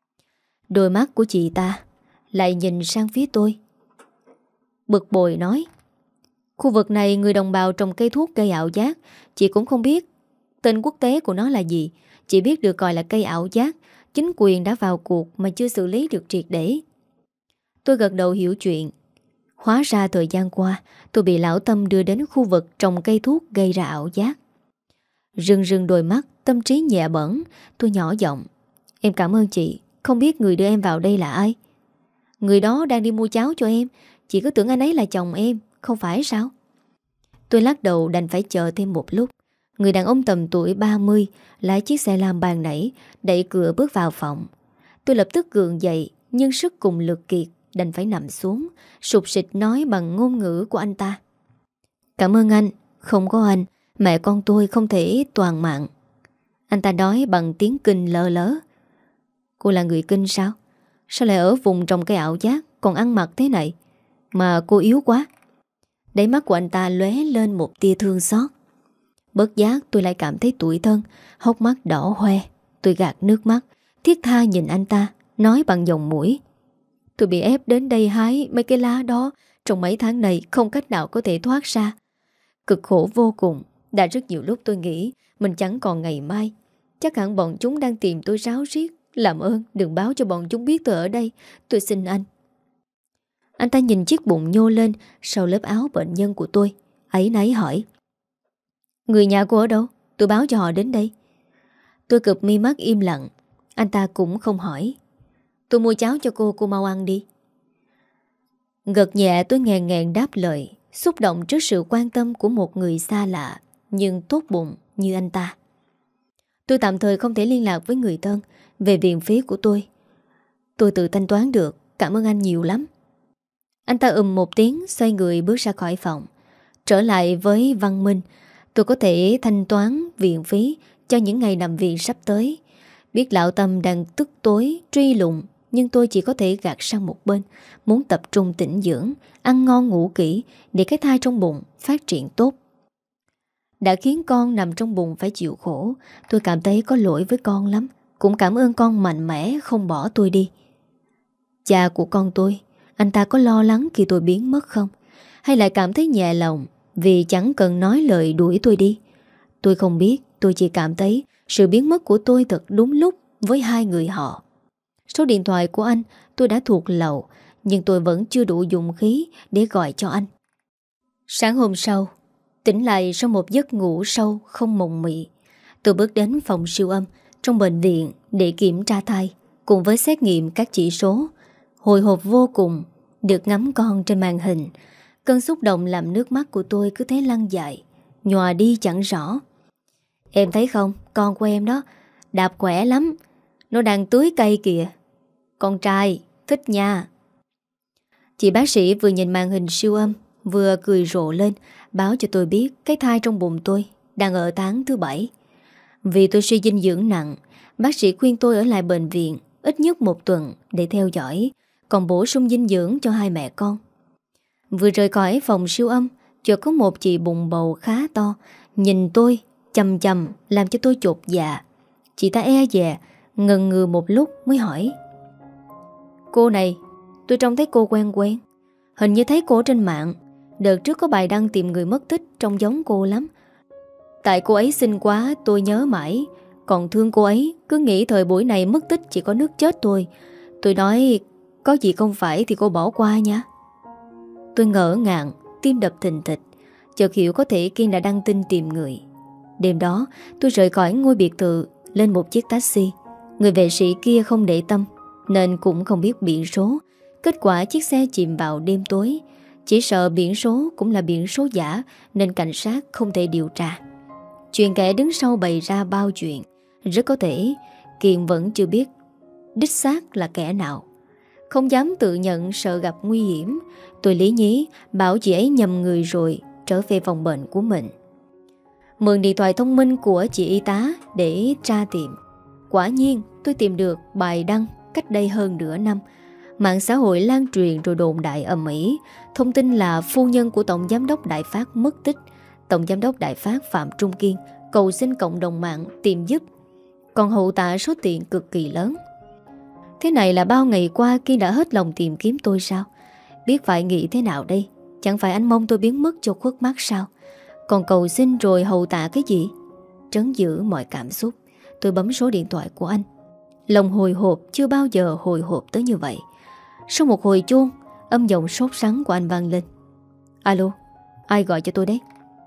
Speaker 1: Đôi mắt của chị ta lại nhìn sang phía tôi, bực bội nói: Khu vực này người đồng bào trồng cây thuốc gây ảo giác. Chị cũng không biết tên quốc tế của nó là gì, chỉ biết được gọi là cây ảo giác. Chính quyền đã vào cuộc mà chưa xử lý được triệt để. Tôi gật đầu hiểu chuyện. Hóa ra thời gian qua tôi bị lão Tâm đưa đến khu vực trồng cây thuốc gây ra ảo giác. Rưng rưng đôi mắt, tâm trí nhẹ bẩn, tôi nhỏ giọng: Em cảm ơn chị. Không biết người đưa em vào đây là ai? Người đó đang đi mua cháo cho em. Chị cứ tưởng anh ấy là chồng em, không phải sao? Tôi lắc đầu đành phải chờ thêm một lúc. Người đàn ông tầm tuổi ba mươi lái chiếc xe lam ban nãy, đẩy cửa bước vào phòng. Tôi lập tức gượng dậy, nhưng sức cùng lực kiệt đành phải nằm xuống, sụp sịch nói bằng ngôn ngữ của anh ta: Cảm ơn anh, không có anh mẹ con tôi không thể toàn mạng. Anh ta nói bằng tiếng Kinh lơ lớ: Cô là người Kinh sao? Sao lại ở vùng trồng cây ảo giác, còn ăn mặc thế này? Mà cô yếu quá. Đáy mắt của anh ta lóe lên một tia thương xót. Bất giác tôi lại cảm thấy tủi thân, hốc mắt đỏ hoe. Tôi gạt nước mắt, thiết tha nhìn anh ta, nói bằng giọng mũi: Tôi bị ép đến đây hái mấy cái lá đó. Trong mấy tháng này không cách nào có thể thoát ra. Cực khổ vô cùng. Đã rất nhiều lúc tôi nghĩ mình chẳng còn ngày mai. Chắc hẳn bọn chúng đang tìm tôi ráo riết. Làm ơn đừng báo cho bọn chúng biết tôi ở đây. Tôi xin anh. Anh ta nhìn chiếc bụng nhô lên sau lớp áo bệnh nhân của tôi, áy náy hỏi: Người nhà cô ở đâu? Tôi báo cho họ đến đây. Tôi cụp mi mắt im lặng. Anh ta cũng không hỏi. Tôi mua cháo cho cô, cô mau ăn đi. Gật nhẹ tôi ngàn ngàn đáp lời, xúc động trước sự quan tâm của một người xa lạ nhưng tốt bụng như anh ta. Tôi tạm thời không thể liên lạc với người thân về viện phí của tôi. Tôi tự thanh toán được, cảm ơn anh nhiều lắm. Anh ta ừm một tiếng, xoay người bước ra khỏi phòng. Trở lại với Văn Minh, tôi có thể thanh toán viện phí cho những ngày nằm viện sắp tới. Biết lão Tâm đang tức tối truy lùng, nhưng tôi chỉ có thể gạt sang một bên, muốn tập trung tĩnh dưỡng, ăn ngon ngủ kỹ để cái thai trong bụng phát triển tốt. Đã khiến con nằm trong bụng phải chịu khổ, tôi cảm thấy có lỗi với con lắm. Cũng cảm ơn con mạnh mẽ không bỏ tôi đi. Cha của con tôi, anh ta có lo lắng khi tôi biến mất không? Hay lại cảm thấy nhẹ lòng vì chẳng cần nói lời đuổi tôi đi? Tôi không biết, tôi chỉ cảm thấy sự biến mất của tôi thật đúng lúc với hai người họ. Số điện thoại của anh tôi đã thuộc lậu, nhưng tôi vẫn chưa đủ dũng khí để gọi cho anh. Sáng hôm sau, tỉnh lại sau một giấc ngủ sâu không mộng mị, tôi bước đến phòng siêu âm trong bệnh viện để kiểm tra thai, cùng với xét nghiệm các chỉ số. Hồi hộp vô cùng được ngắm con trên màn hình. Cơn xúc động làm nước mắt của tôi cứ thế lăn dài, nhòa đi chẳng rõ. Em thấy không, con của em đó đạp khỏe lắm, nó đang tưới cây kìa. Con trai, thích nha. Chị bác sĩ vừa nhìn màn hình siêu âm vừa cười rộ lên, báo cho tôi biết cái thai trong bụng tôi đang ở tháng thứ bảy. Vì tôi suy dinh dưỡng nặng, bác sĩ khuyên tôi ở lại bệnh viện ít nhất một tuần để theo dõi, còn bổ sung dinh dưỡng cho hai mẹ con. Vừa rời khỏi phòng siêu âm, chợt có một chị bụng bầu khá to nhìn tôi chằm chằm làm cho tôi chột dạ. Chị ta e dè ngần ngừ một lúc mới hỏi: Cô này, tôi trông thấy cô quen quen. Hình như thấy cô trên mạng. Đợt trước có bài đăng tìm người mất tích trông giống cô lắm. Tại cô ấy xinh quá tôi nhớ mãi. Còn thương cô ấy, cứ nghĩ thời buổi này mất tích chỉ có nước chết thôi. Tôi nói có gì không phải thì cô bỏ qua nha. Tôi ngỡ ngàng, tim đập thình thịch, chợt hiểu có thể Kiên đã đăng tin tìm người. Đêm đó tôi rời khỏi ngôi biệt thự lên một chiếc taxi. Người vệ sĩ kia không để tâm nên cũng không biết biển số. Kết quả chiếc xe chìm vào đêm tối. Chỉ sợ biển số cũng là biển số giả nên cảnh sát không thể điều tra. Chuyện kẻ đứng sau bày ra bao chuyện. Rất có thể Kiên vẫn chưa biết đích xác là kẻ nào. Không dám tự nhận, sợ gặp nguy hiểm, tôi lý nhí bảo chị ấy nhầm người rồi trở về phòng bệnh của mình. Mượn điện thoại thông minh của chị y tá để tra tìm. Quả nhiên tôi tìm được bài đăng cách đây hơn nửa năm. Mạng xã hội lan truyền rồi đồn đại ầm ĩ. Thông tin là phu nhân của Tổng Giám đốc Đại Phát mất tích. Tổng Giám đốc Đại Phát Phạm Trung Kiên cầu xin cộng đồng mạng tìm giúp, còn hậu tạ số tiền cực kỳ lớn. Thế này là bao ngày qua Kiên đã hết lòng tìm kiếm tôi sao? Biết phải nghĩ thế nào đây? Chẳng phải anh mong tôi biến mất cho khuất mắt sao? Còn cầu xin rồi hậu tạ cái gì? Trấn giữ mọi cảm xúc, tôi bấm số điện thoại của anh. Lòng hồi hộp chưa bao giờ hồi hộp tới như vậy. Sau một hồi chuông, âm giọng sốt sắng của anh vang lên. Alo, ai gọi cho tôi đấy?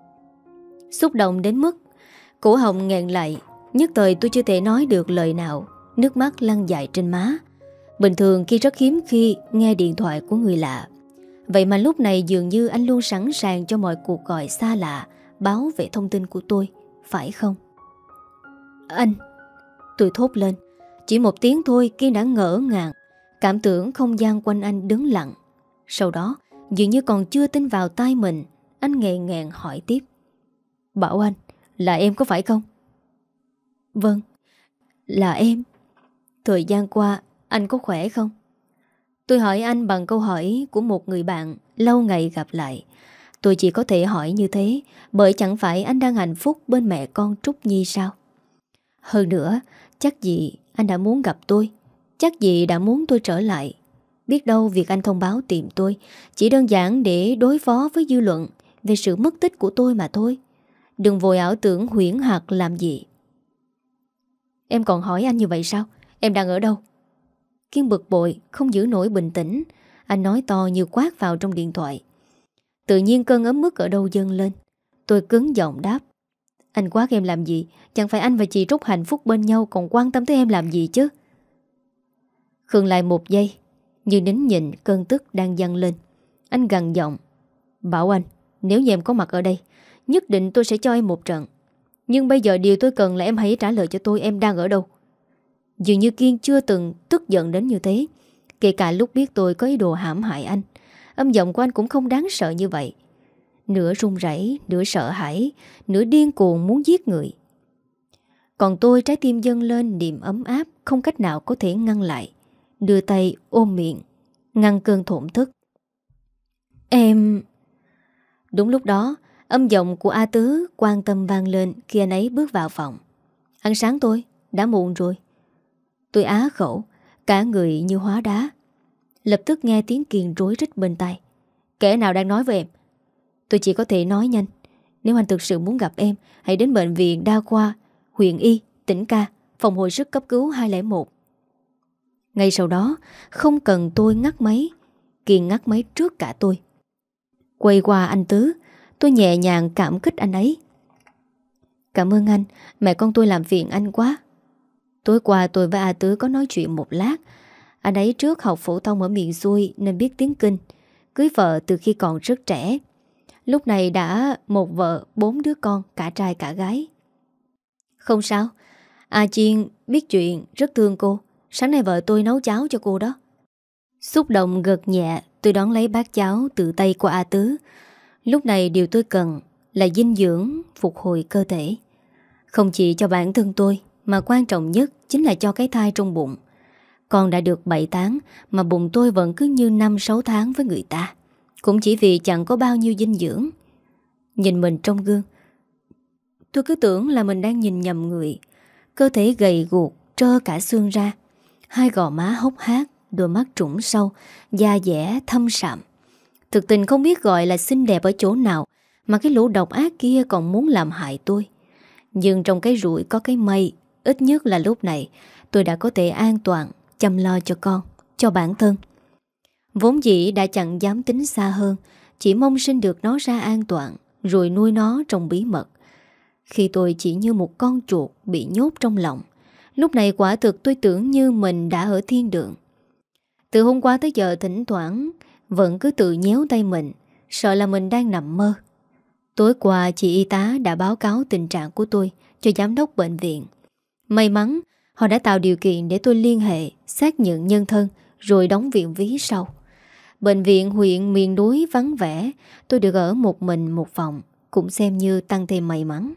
Speaker 1: Xúc động đến mức cổ họng nghẹn lại, nhất thời tôi chưa thể nói được lời nào. Nước mắt lăn dài trên má. Bình thường khi rất hiếm khi nghe điện thoại của người lạ, vậy mà lúc này dường như anh luôn sẵn sàng cho mọi cuộc gọi xa lạ báo về thông tin của tôi, phải không? Anh, tôi thốt lên. Chỉ một tiếng thôi Kiên đã ngỡ ngàng, cảm tưởng không gian quanh anh đứng lặng. Sau đó dường như còn chưa tin vào tai mình, anh nghẹn ngẹn hỏi tiếp: Bảo anh, là em có phải không? Vâng, là em. Thời gian qua anh có khỏe không? Tôi hỏi anh bằng câu hỏi của một người bạn lâu ngày gặp lại. Tôi chỉ có thể hỏi như thế bởi chẳng phải anh đang hạnh phúc bên mẹ con Trúc Nhi sao? Hơn nữa, chắc gì anh đã muốn gặp tôi, chắc gì đã muốn tôi trở lại. Biết đâu việc anh thông báo tìm tôi chỉ đơn giản để đối phó với dư luận về sự mất tích của tôi mà thôi. Đừng vội ảo tưởng huyễn hoặc làm gì. Em còn hỏi anh như vậy sao? Em đang ở đâu? Kiên bực bội, không giữ nổi bình tĩnh. Anh nói to như quát vào trong điện thoại. Tự nhiên cơn ấm ức ở đâu dâng lên. Tôi cứng giọng đáp. Anh quát em làm gì? Chẳng phải anh và chị Trúc hạnh phúc bên nhau, còn quan tâm tới em làm gì chứ? Khựng lại một giây, như nín nhịn cơn tức đang dâng lên. Anh gằn giọng. Bảo anh, nếu như em có mặt ở đây, nhất định tôi sẽ cho em một trận. Nhưng bây giờ điều tôi cần là em hãy trả lời cho tôi em đang ở đâu. Dường như Kiên chưa từng tức giận đến như thế. Kể cả lúc biết tôi có ý đồ hãm hại anh, âm giọng của anh cũng không đáng sợ như vậy. Nửa run rẩy, nửa sợ hãi, nửa điên cuồng muốn giết người. Còn tôi, trái tim dâng lên niềm ấm áp, không cách nào có thể ngăn lại. Đưa tay ôm miệng, ngăn cơn thổn thức. Em... Đúng lúc đó, âm giọng của A Tứ quan tâm vang lên khi anh ấy bước vào phòng. Ăn sáng tôi, đã muộn rồi. Tôi á khẩu, cả người như hóa đá. Lập tức nghe tiếng Kiên rối rít bên tai. Kẻ nào đang nói với em? Tôi chỉ có thể nói nhanh. Nếu anh thực sự muốn gặp em, hãy đến bệnh viện đa khoa huyện Y, tỉnh Ca, phòng hồi sức cấp cứu hai không một. Ngay sau đó, không cần tôi ngắt máy, Kiên ngắt máy trước cả tôi. Quay qua anh Tứ, tôi nhẹ nhàng cảm kích anh ấy. Cảm ơn anh, mẹ con tôi làm phiền anh quá. Tối qua tôi và A Tứ có nói chuyện một lát. Anh ấy trước học phổ thông ở miền xuôi nên biết tiếng Kinh. Cưới vợ từ khi còn rất trẻ. Lúc này đã một vợ, bốn đứa con, cả trai cả gái. Không sao, A Chiên biết chuyện, rất thương cô. Sáng nay vợ tôi nấu cháo cho cô đó. Xúc động gật nhẹ, tôi đón lấy bát cháo từ tay của A Tứ. Lúc này điều tôi cần là dinh dưỡng, phục hồi cơ thể. Không chỉ cho bản thân tôi, mà quan trọng nhất chính là cho cái thai trong bụng. Con đã được bảy tháng mà bụng tôi vẫn cứ như năm sáu tháng với người ta. Cũng chỉ vì chẳng có bao nhiêu dinh dưỡng. Nhìn mình trong gương, tôi cứ tưởng là mình đang nhìn nhầm người. Cơ thể gầy guộc, trơ cả xương ra. Hai gò má hốc hác, đôi mắt trũng sâu, da dẻ thâm sạm. Thực tình không biết gọi là xinh đẹp ở chỗ nào, mà cái lũ độc ác kia còn muốn làm hại tôi. Nhưng trong cái rủi có cái may. Ít nhất là lúc này tôi đã có thể an toàn chăm lo cho con, cho bản thân. Vốn dĩ đã chẳng dám tính xa hơn, chỉ mong sinh được nó ra an toàn, rồi nuôi nó trong bí mật. Khi tôi chỉ như một con chuột bị nhốt trong lòng, lúc này quả thực tôi tưởng như mình đã ở thiên đường. Từ hôm qua tới giờ thỉnh thoảng vẫn cứ tự nhéo tay mình, sợ là mình đang nằm mơ. Tối qua chị y tá đã báo cáo tình trạng của tôi cho giám đốc bệnh viện. May mắn họ đã tạo điều kiện để tôi liên hệ, xác nhận nhân thân rồi đóng viện phí sau. Bệnh viện huyện miền núi vắng vẻ, tôi được ở một mình một phòng, cũng xem như tăng thêm may mắn.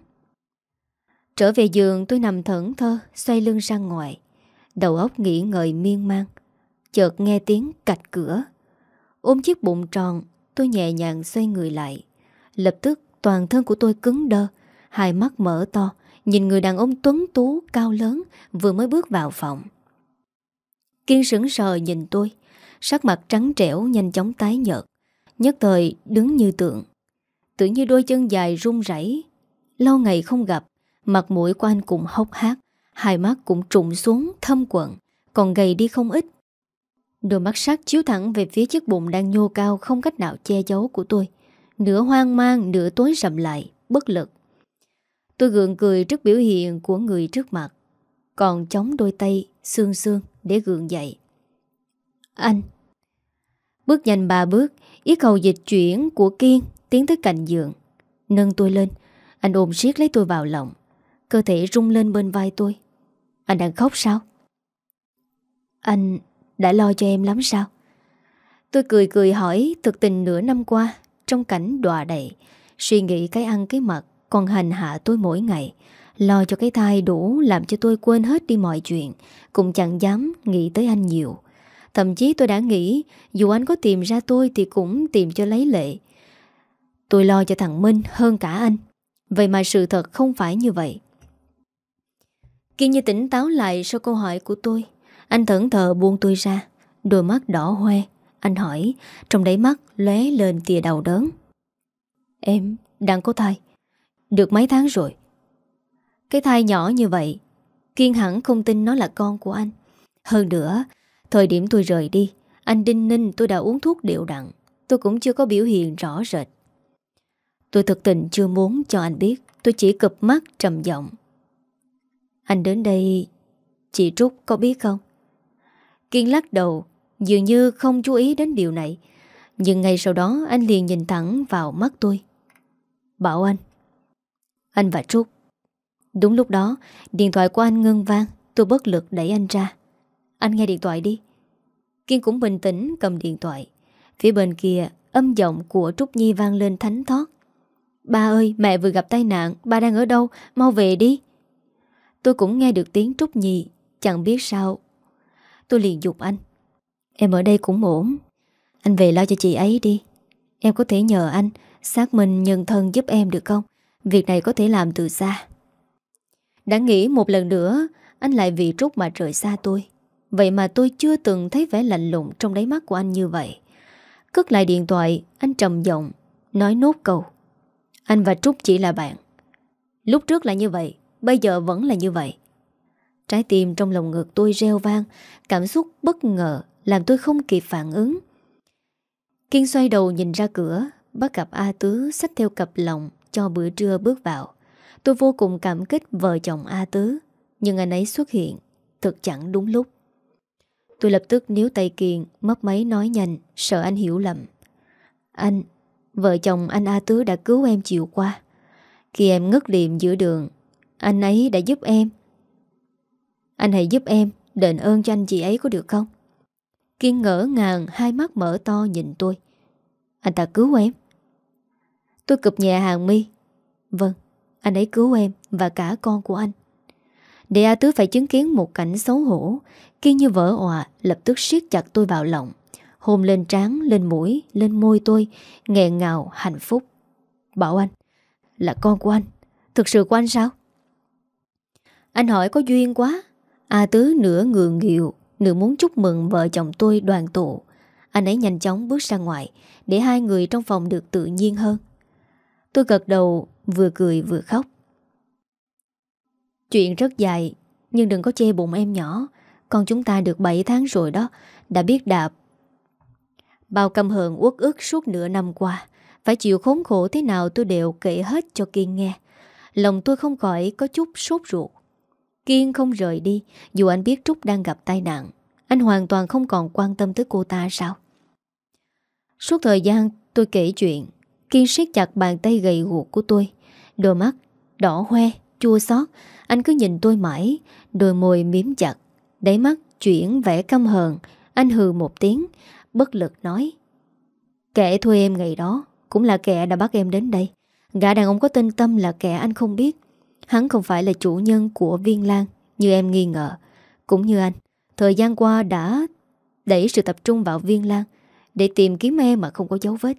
Speaker 1: Trở về giường tôi nằm thẫn thơ, xoay lưng sang ngoài. Đầu óc nghĩ ngợi miên man. Chợt nghe tiếng cạch cửa. Ôm chiếc bụng tròn, tôi nhẹ nhàng xoay người lại. Lập tức toàn thân của tôi cứng đơ, hai mắt mở to, nhìn người đàn ông tuấn tú cao lớn vừa mới bước vào phòng. Kiên sững sờ nhìn tôi, sắc mặt trắng trẻo nhanh chóng tái nhợt, nhất thời đứng như tượng. Tưởng như đôi chân dài run rẩy. Lâu ngày không gặp, mặt mũi của anh cũng hốc hác, hai mắt cũng trụng xuống thâm quặn, còn gầy đi không ít. Đôi mắt sắc chiếu thẳng về phía chiếc bụng đang nhô cao không cách nào che giấu của tôi, nửa hoang mang nửa tối sầm lại, bất lực. Tôi gượng cười trước biểu hiện của người trước mặt, còn chống đôi tay xương xương để gượng dậy. Anh. Bước nhanh ba bước, yết hầu dịch chuyển của Kiên tiến tới cạnh giường, nâng tôi lên. Anh ôm siết lấy tôi vào lòng, cơ thể rung lên bên vai tôi. Anh đang khóc sao? Anh đã lo cho em lắm sao? Tôi cười cười hỏi. Thực tình nửa năm qua, trong cảnh đọa đầy, suy nghĩ cái ăn cái mặc còn hành hạ tôi mỗi ngày, lo cho cái thai đủ làm cho tôi quên hết đi mọi chuyện, cũng chẳng dám nghĩ tới anh nhiều. Thậm chí tôi đã nghĩ dù anh có tìm ra tôi thì cũng tìm cho lấy lệ. Tôi lo cho thằng Minh hơn cả anh. Vậy mà sự thật không phải như vậy. Kiên như tỉnh táo lại sau câu hỏi của tôi. Anh thẫn thờ buông tôi ra, đôi mắt đỏ hoe. Anh hỏi, trong đáy mắt lóe lên tia đau đớn. Em đang có thai, được mấy tháng rồi? Cái thai nhỏ như vậy, Kiên hẳn không tin nó là con của anh. Hơn nữa, thời điểm tôi rời đi, Anh đinh ninh tôi đã uống thuốc đều đặn. Tôi cũng chưa có biểu hiện rõ rệt. Tôi thực tình chưa muốn cho anh biết. Tôi chỉ cụp mắt trầm giọng. Anh đến đây, chị Trúc có biết không? Kiên lắc đầu, dường như không chú ý đến điều này. Nhưng ngay sau đó anh liền nhìn thẳng vào mắt tôi. Bảo anh. Anh và Trúc. Đúng lúc đó, điện thoại của anh ngưng vang. Tôi bất lực đẩy anh ra. Anh nghe điện thoại đi. Kiên cũng bình tĩnh cầm điện thoại. Phía bên kia, âm giọng của Trúc Nhi vang lên thánh thót. Ba ơi, mẹ vừa gặp tai nạn. Ba đang ở đâu? Mau về đi. Tôi cũng nghe được tiếng Trúc Nhi. Chẳng biết sao tôi liền dục anh. Em ở đây cũng ổn. Anh về lo cho chị ấy đi. Em có thể nhờ anh xác minh nhân thân giúp em được không? Việc này có thể làm từ xa. Đã nghĩ một lần nữa anh lại vì Trúc mà rời xa tôi. Vậy mà tôi chưa từng thấy vẻ lạnh lùng trong đáy mắt của anh như vậy. Cất lại điện thoại, anh trầm giọng nói nốt câu. Anh và Trúc chỉ là bạn. Lúc trước là như vậy, bây giờ vẫn là như vậy. Trái tim trong lồng ngực tôi reo vang. Cảm xúc bất ngờ làm tôi không kịp phản ứng. Kiên xoay đầu nhìn ra cửa, bắt gặp A Tứ xách theo cặp lồng cho bữa trưa bước vào. Tôi vô cùng cảm kích vợ chồng A Tứ. Nhưng anh ấy xuất hiện thật chẳng đúng lúc. Tôi lập tức níu tay Kiên, mấp máy nói nhanh, sợ anh hiểu lầm. Anh, vợ chồng anh A Tứ đã cứu em chiều qua. Khi em ngất liệm giữa đường, anh ấy đã giúp em. Anh hãy giúp em đền ơn cho anh chị ấy có được không? Kiên ngỡ ngàng, hai mắt mở to nhìn tôi. Anh ta cứu em? Tôi cụp nhẹ hàng mi. Vâng, anh ấy cứu em và cả con của anh. Để A Tứ phải chứng kiến một cảnh xấu hổ, Kiên như vỡ òa lập tức siết chặt tôi vào lòng, hôn lên trán, lên mũi, lên môi tôi, nghẹn ngào hạnh phúc. Bảo anh, là con của anh. Thực sự của anh sao? Anh hỏi có duyên quá. A Tứ nửa ngượng nghịu, nửa muốn chúc mừng vợ chồng tôi đoàn tụ. Anh ấy nhanh chóng bước ra ngoài để hai người trong phòng được tự nhiên hơn. Tôi gật đầu, vừa cười vừa khóc. Chuyện rất dài, nhưng đừng có chê bụng em nhỏ. Con chúng ta được bảy tháng rồi đó, đã biết đạp. Bao căm hờn uất ức suốt nửa năm qua, phải chịu khốn khổ thế nào tôi đều kể hết cho Kiên nghe. Lòng tôi không khỏi có chút sốt ruột. Kiên không rời đi, dù anh biết Trúc đang gặp tai nạn. Anh hoàn toàn không còn quan tâm tới cô ta sao? Suốt thời gian tôi kể chuyện, Kiên siết chặt bàn tay gầy guộc của tôi. Đôi mắt đỏ hoe, chua xót. Anh cứ nhìn tôi mãi, đôi môi miếm chặt, đáy mắt chuyển vẻ căm hờn. Anh hừ một tiếng, bất lực nói. Kẻ thuê em ngày đó cũng là kẻ đã bắt em đến đây. Gã đàn ông có tên Tâm là kẻ anh không biết. Hắn không phải là chủ nhân của Viên Lan như em nghi ngờ. Cũng như anh, thời gian qua đã đẩy sự tập trung vào Viên Lan để tìm kiếm em mà không có dấu vết.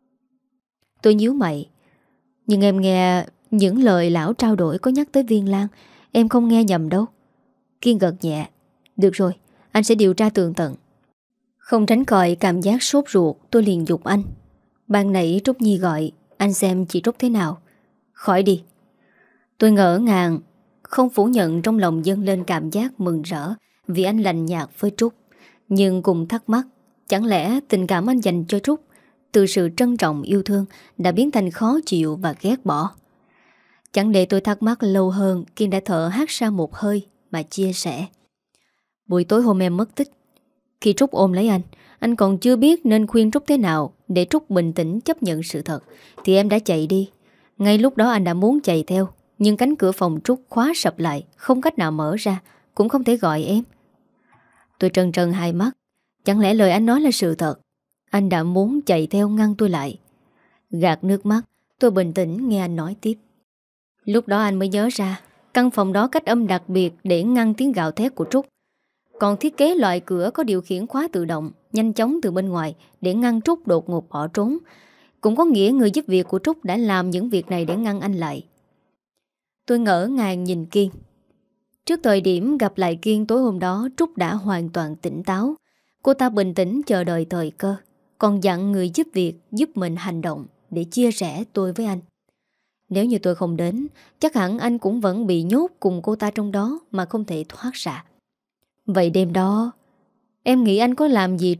Speaker 1: Tôi nhíu mày. Nhưng em nghe những lời lão trao đổi có nhắc tới Viên Lan. Em không nghe nhầm đâu. Kiên gật nhẹ. Được rồi, anh sẽ điều tra tường tận. Không tránh khỏi cảm giác sốt ruột, tôi liền dục anh. Ban nãy Trúc Nhi gọi, anh xem chị Trúc thế nào. Khỏi đi. Tôi ngỡ ngàng, không phủ nhận trong lòng dâng lên cảm giác mừng rỡ vì anh lạnh nhạt với Trúc. Nhưng cùng thắc mắc, chẳng lẽ tình cảm anh dành cho Trúc từ sự trân trọng yêu thương đã biến thành khó chịu và ghét bỏ? Chẳng để tôi thắc mắc lâu hơn, Kiên đã thở hắt ra một hơi mà chia sẻ. Buổi tối hôm em mất tích, khi Trúc ôm lấy anh, anh còn chưa biết nên khuyên Trúc thế nào để Trúc bình tĩnh chấp nhận sự thật, thì em đã chạy đi. Ngay lúc đó anh đã muốn chạy theo, nhưng cánh cửa phòng Trúc khóa sập lại, không cách nào mở ra, cũng không thể gọi em. Tôi trần trần hai mắt. Chẳng lẽ lời anh nói là sự thật? Anh đã muốn chạy theo ngăn tôi lại. Gạt nước mắt, tôi bình tĩnh nghe anh nói tiếp. Lúc đó anh mới nhớ ra căn phòng đó cách âm đặc biệt để ngăn tiếng gào thét của Trúc. Còn thiết kế loại cửa có điều khiển khóa tự động nhanh chóng từ bên ngoài để ngăn Trúc đột ngột bỏ trốn. Cũng có nghĩa người giúp việc của Trúc đã làm những việc này để ngăn anh lại. Tôi ngỡ ngàng nhìn Kiên. Trước thời điểm gặp lại Kiên tối hôm đó, Trúc đã hoàn toàn tỉnh táo. Cô ta bình tĩnh chờ đợi thời cơ, còn dặn người giúp việc giúp mình hành động để chia sẻ tôi với anh. Nếu như tôi không đến, chắc hẳn anh cũng vẫn bị nhốt cùng cô ta trong đó mà không thể thoát ra. Vậy đêm đó, em nghĩ anh có làm gì Trúc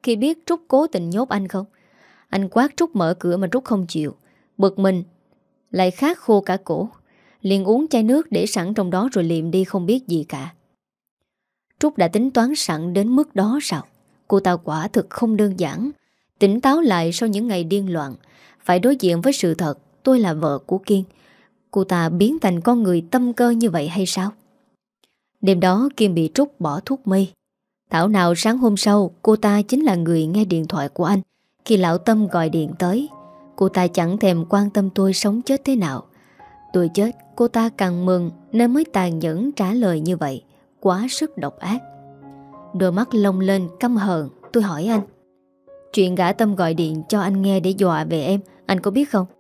Speaker 1: khi biết Trúc cố tình nhốt anh không? Anh quát Trúc mở cửa mà Trúc không chịu. Bực mình, lại khát khô cả cổ, liền uống chai nước để sẵn trong đó rồi liệm đi không biết gì cả. Trúc đã tính toán sẵn đến mức đó sao? Cô ta quả thực không đơn giản. Tỉnh táo lại sau những ngày điên loạn, phải đối diện với sự thật tôi là vợ của Kiên. Cô ta biến thành con người tâm cơ như vậy hay sao? Đêm đó Kiên bị Trúc bỏ thuốc mê. Thảo nào sáng hôm sau cô ta chính là người nghe điện thoại của anh khi lão Tâm gọi điện tới. Cô ta chẳng thèm quan tâm tôi sống chết thế nào. Tôi chết cô ta càng mừng nên mới tàn nhẫn trả lời như vậy. Quá sức độc ác. Đôi mắt lông lên căm hờn. Tôi hỏi anh, chuyện gã Tâm gọi điện cho anh nghe để dọa về em, anh có biết không?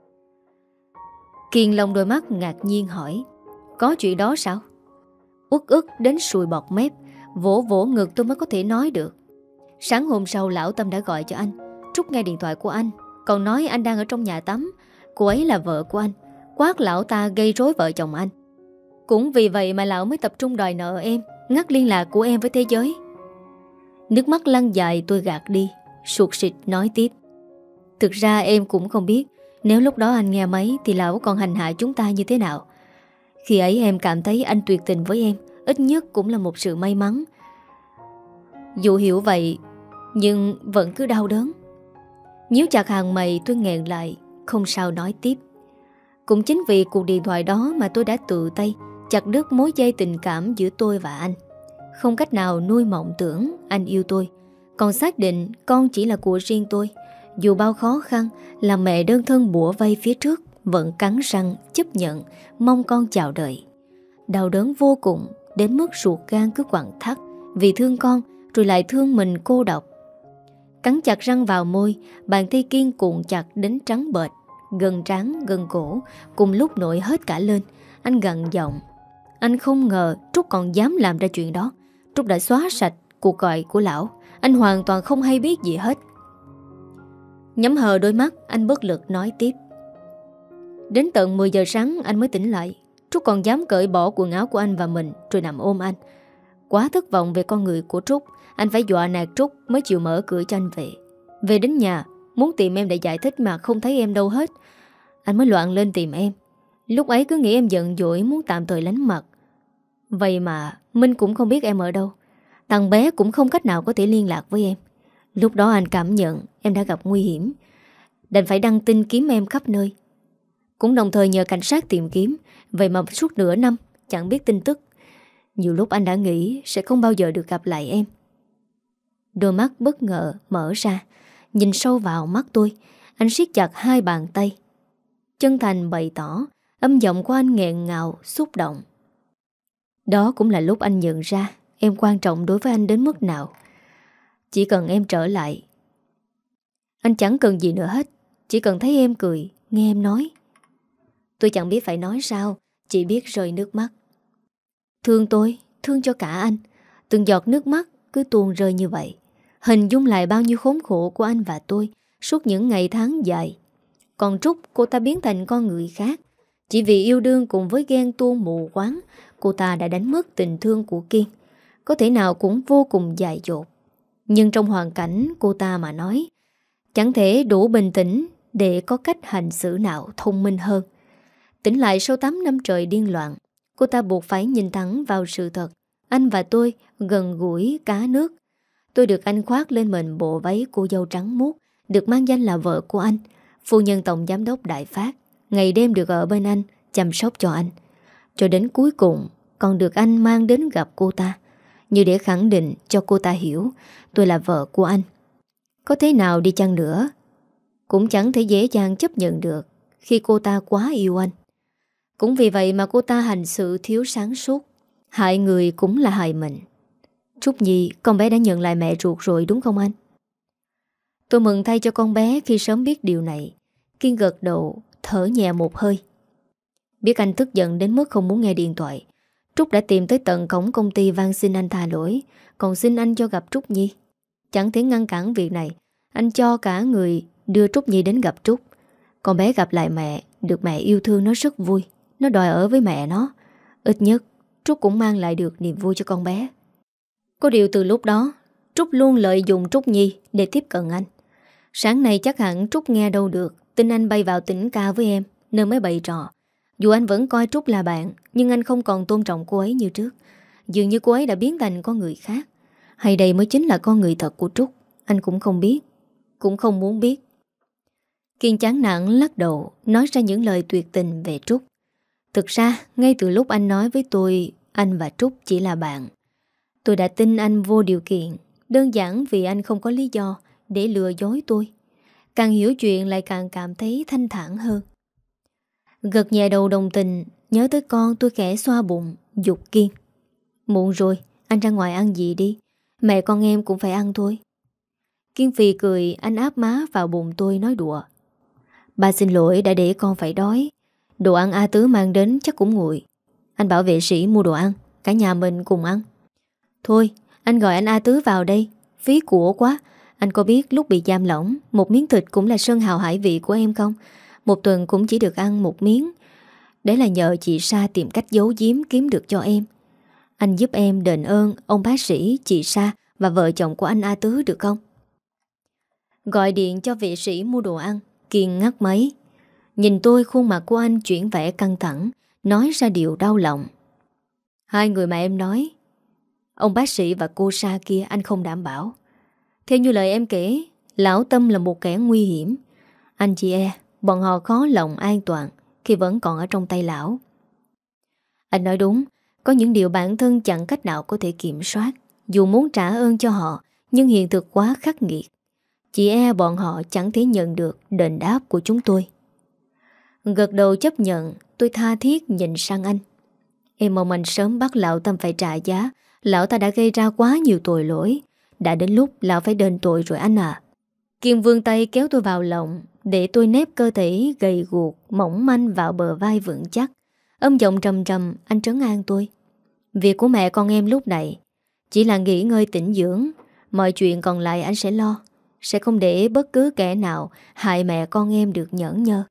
Speaker 1: Kiên lông đôi mắt ngạc nhiên hỏi, có chuyện đó sao? Uất ức đến sùi bọt mép, vỗ vỗ ngực tôi mới có thể nói được. Sáng hôm sau lão Tâm đã gọi cho anh. Trúc nghe điện thoại của anh, còn nói anh đang ở trong nhà tắm. Cô ấy là vợ của anh, quát lão ta gây rối vợ chồng anh. Cũng vì vậy mà lão mới tập trung đòi nợ em, ngắt liên lạc của em với thế giới. Nước mắt lăn dài tôi gạt đi, sụt sịt nói tiếp. Thực ra em cũng không biết nếu lúc đó anh nghe máy thì lão còn hành hạ chúng ta như thế nào. Khi ấy em cảm thấy anh tuyệt tình với em, ít nhất cũng là một sự may mắn. Dù hiểu vậy, nhưng vẫn cứ đau đớn. Nhíu chặt hàng mày tôi nghẹn lại, không sao nói tiếp. Cũng chính vì cuộc điện thoại đó mà tôi đã tự tay chặt đứt mối dây tình cảm giữa tôi và anh. Không cách nào nuôi mộng tưởng anh yêu tôi, còn xác định con chỉ là của riêng tôi. Dù bao khó khăn, là mẹ đơn thân bủa vây phía trước, vẫn cắn răng chấp nhận, mong con chào đời. Đau đớn vô cùng, đến mức ruột gan cứ quặn thắt, vì thương con rồi lại thương mình cô độc. Cắn chặt răng vào môi, bàn tay Kiên cuộn chặt đến trắng bệch, gần trán gần cổ, cùng lúc nổi hết cả lên. Anh gằn giọng, anh không ngờ Trúc còn dám làm ra chuyện đó. Trúc đã xóa sạch cuộc gọi của lão, anh hoàn toàn không hay biết gì hết. Nhắm hờ đôi mắt, anh bất lực nói tiếp. Đến tận mười giờ sáng anh mới tỉnh lại. Trúc còn dám cởi bỏ quần áo của anh và mình rồi nằm ôm anh. Quá thất vọng về con người của Trúc, anh phải dọa nạt Trúc mới chịu mở cửa cho anh về. Về đến nhà, muốn tìm em để giải thích mà không thấy em đâu hết. Anh mới loạn lên tìm em. Lúc ấy cứ nghĩ em giận dỗi muốn tạm thời lánh mặt. Vậy mà Minh cũng không biết em ở đâu. Thằng bé cũng không cách nào có thể liên lạc với em. Lúc đó anh cảm nhận em đã gặp nguy hiểm, đành phải đăng tin kiếm em khắp nơi. Cũng đồng thời nhờ cảnh sát tìm kiếm. Vậy mà suốt nửa năm chẳng biết tin tức. Nhiều lúc anh đã nghĩ sẽ không bao giờ được gặp lại em. Đôi mắt bất ngờ mở ra, nhìn sâu vào mắt tôi. Anh siết chặt hai bàn tay, chân thành bày tỏ. Âm giọng của anh nghẹn ngào, xúc động. Đó cũng là lúc anh nhận ra em quan trọng đối với anh đến mức nào. Chỉ cần em trở lại, anh chẳng cần gì nữa hết. Chỉ cần thấy em cười, nghe em nói. Tôi chẳng biết phải nói sao, chỉ biết rơi nước mắt. Thương tôi, thương cho cả anh. Từng giọt nước mắt cứ tuôn rơi như vậy. Hình dung lại bao nhiêu khốn khổ của anh và tôi suốt những ngày tháng dài. Còn Trúc, cô ta biến thành con người khác. Chỉ vì yêu đương cùng với ghen tuông mù quáng, cô ta đã đánh mất tình thương của Kiên. Có thể nào cũng vô cùng dại dột. Nhưng trong hoàn cảnh cô ta mà nói, chẳng thể đủ bình tĩnh để có cách hành xử nào thông minh hơn. Tỉnh lại sau tám năm trời điên loạn, cô ta buộc phải nhìn thẳng vào sự thật. Anh và tôi gần gũi cá nước. Tôi được anh khoác lên mình bộ váy cô dâu trắng muốt, được mang danh là vợ của anh, phu nhân tổng giám đốc Đại Phát. Ngày đêm được ở bên anh, chăm sóc cho anh. Cho đến cuối cùng còn được anh mang đến gặp cô ta, như để khẳng định cho cô ta hiểu tôi là vợ của anh. Có thế nào đi chăng nữa cũng chẳng thể dễ dàng chấp nhận được khi cô ta quá yêu anh. Cũng vì vậy mà cô ta hành sự thiếu sáng suốt. Hại người cũng là hại mình. Trúc Nhi, con bé đã nhận lại mẹ ruột rồi đúng không anh? Tôi mừng thay cho con bé khi sớm biết điều này. Kiên gật đầu, thở nhẹ một hơi. Biết anh tức giận đến mức không muốn nghe điện thoại, Trúc đã tìm tới tận cổng công ty van xin anh tha lỗi, còn xin anh cho gặp Trúc Nhi. Chẳng thể ngăn cản việc này, anh cho cả người đưa Trúc Nhi đến gặp Trúc. Con bé gặp lại mẹ, được mẹ yêu thương nó rất vui. Nó đòi ở với mẹ nó. Ít nhất Trúc cũng mang lại được niềm vui cho con bé. Có điều từ lúc đó Trúc Trúc luôn lợi dụng Trúc Nhi để tiếp cận anh. Sáng nay chắc hẳn Trúc nghe đâu được tin anh bay vào tỉnh ca với em nên mới bày trò. Dù anh vẫn coi Trúc là bạn, nhưng anh không còn tôn trọng cô ấy như trước. Dường như cô ấy đã biến thành con người khác. Hay đây mới chính là con người thật của Trúc. Anh cũng không biết, cũng không muốn biết. Kiên chán nản lắc đầu, nói ra những lời tuyệt tình về Trúc. Thực ra, ngay từ lúc anh nói với tôi anh và Trúc chỉ là bạn, tôi đã tin anh vô điều kiện. Đơn giản vì anh không có lý do để lừa dối tôi. Càng hiểu chuyện lại càng cảm thấy thanh thản hơn. Gật nhẹ đầu đồng tình. Nhớ tới con, tôi khẽ xoa bụng giục Kiên: muộn rồi, anh ra ngoài ăn gì đi, mẹ con em cũng phải ăn thôi. Kiên phì cười, anh áp má vào bụng tôi nói đùa: ba xin lỗi đã để con phải đói. Đồ ăn A Tứ mang đến chắc cũng nguội. Anh bảo vệ sĩ mua đồ ăn, cả nhà mình cùng ăn. Thôi, anh gọi anh A Tứ vào đây, phí của quá. Anh có biết lúc bị giam lỏng, một miếng thịt cũng là sơn hào hải vị của em không? Một tuần cũng chỉ được ăn một miếng. Đấy là nhờ chị Sa tìm cách giấu giếm kiếm được cho em. Anh giúp em đền ơn ông bác sĩ, chị Sa và vợ chồng của anh A Tứ được không? Gọi điện cho vệ sĩ mua đồ ăn. Kiên ngắt máy. Nhìn tôi, khuôn mặt của anh chuyển vẻ căng thẳng, nói ra điều đau lòng. Hai người mà em nói, ông bác sĩ và cô Sa kia anh không đảm bảo. Theo như lời em kể, lão Tâm là một kẻ nguy hiểm. Anh chị e bọn họ khó lòng an toàn khi vẫn còn ở trong tay lão. Anh nói đúng, có những điều bản thân chẳng cách nào có thể kiểm soát. Dù muốn trả ơn cho họ, nhưng hiện thực quá khắc nghiệt. Chị e bọn họ chẳng thể nhận được đền đáp của chúng tôi. Gật đầu chấp nhận, tôi tha thiết nhìn sang anh. Em mong anh sớm bắt lão Tâm phải trả giá. Lão ta đã gây ra quá nhiều tội lỗi. Đã đến lúc lão phải đền tội rồi anh à. Kiên vươn tay kéo tôi vào lòng, để tôi nép cơ thể gầy guộc mỏng manh vào bờ vai vững chắc. Âm giọng trầm trầm anh trấn an tôi. Việc của mẹ con em lúc này chỉ là nghỉ ngơi tĩnh dưỡng. Mọi chuyện còn lại anh sẽ lo. Sẽ không để bất cứ kẻ nào hại mẹ con em được nhẫn nhơ.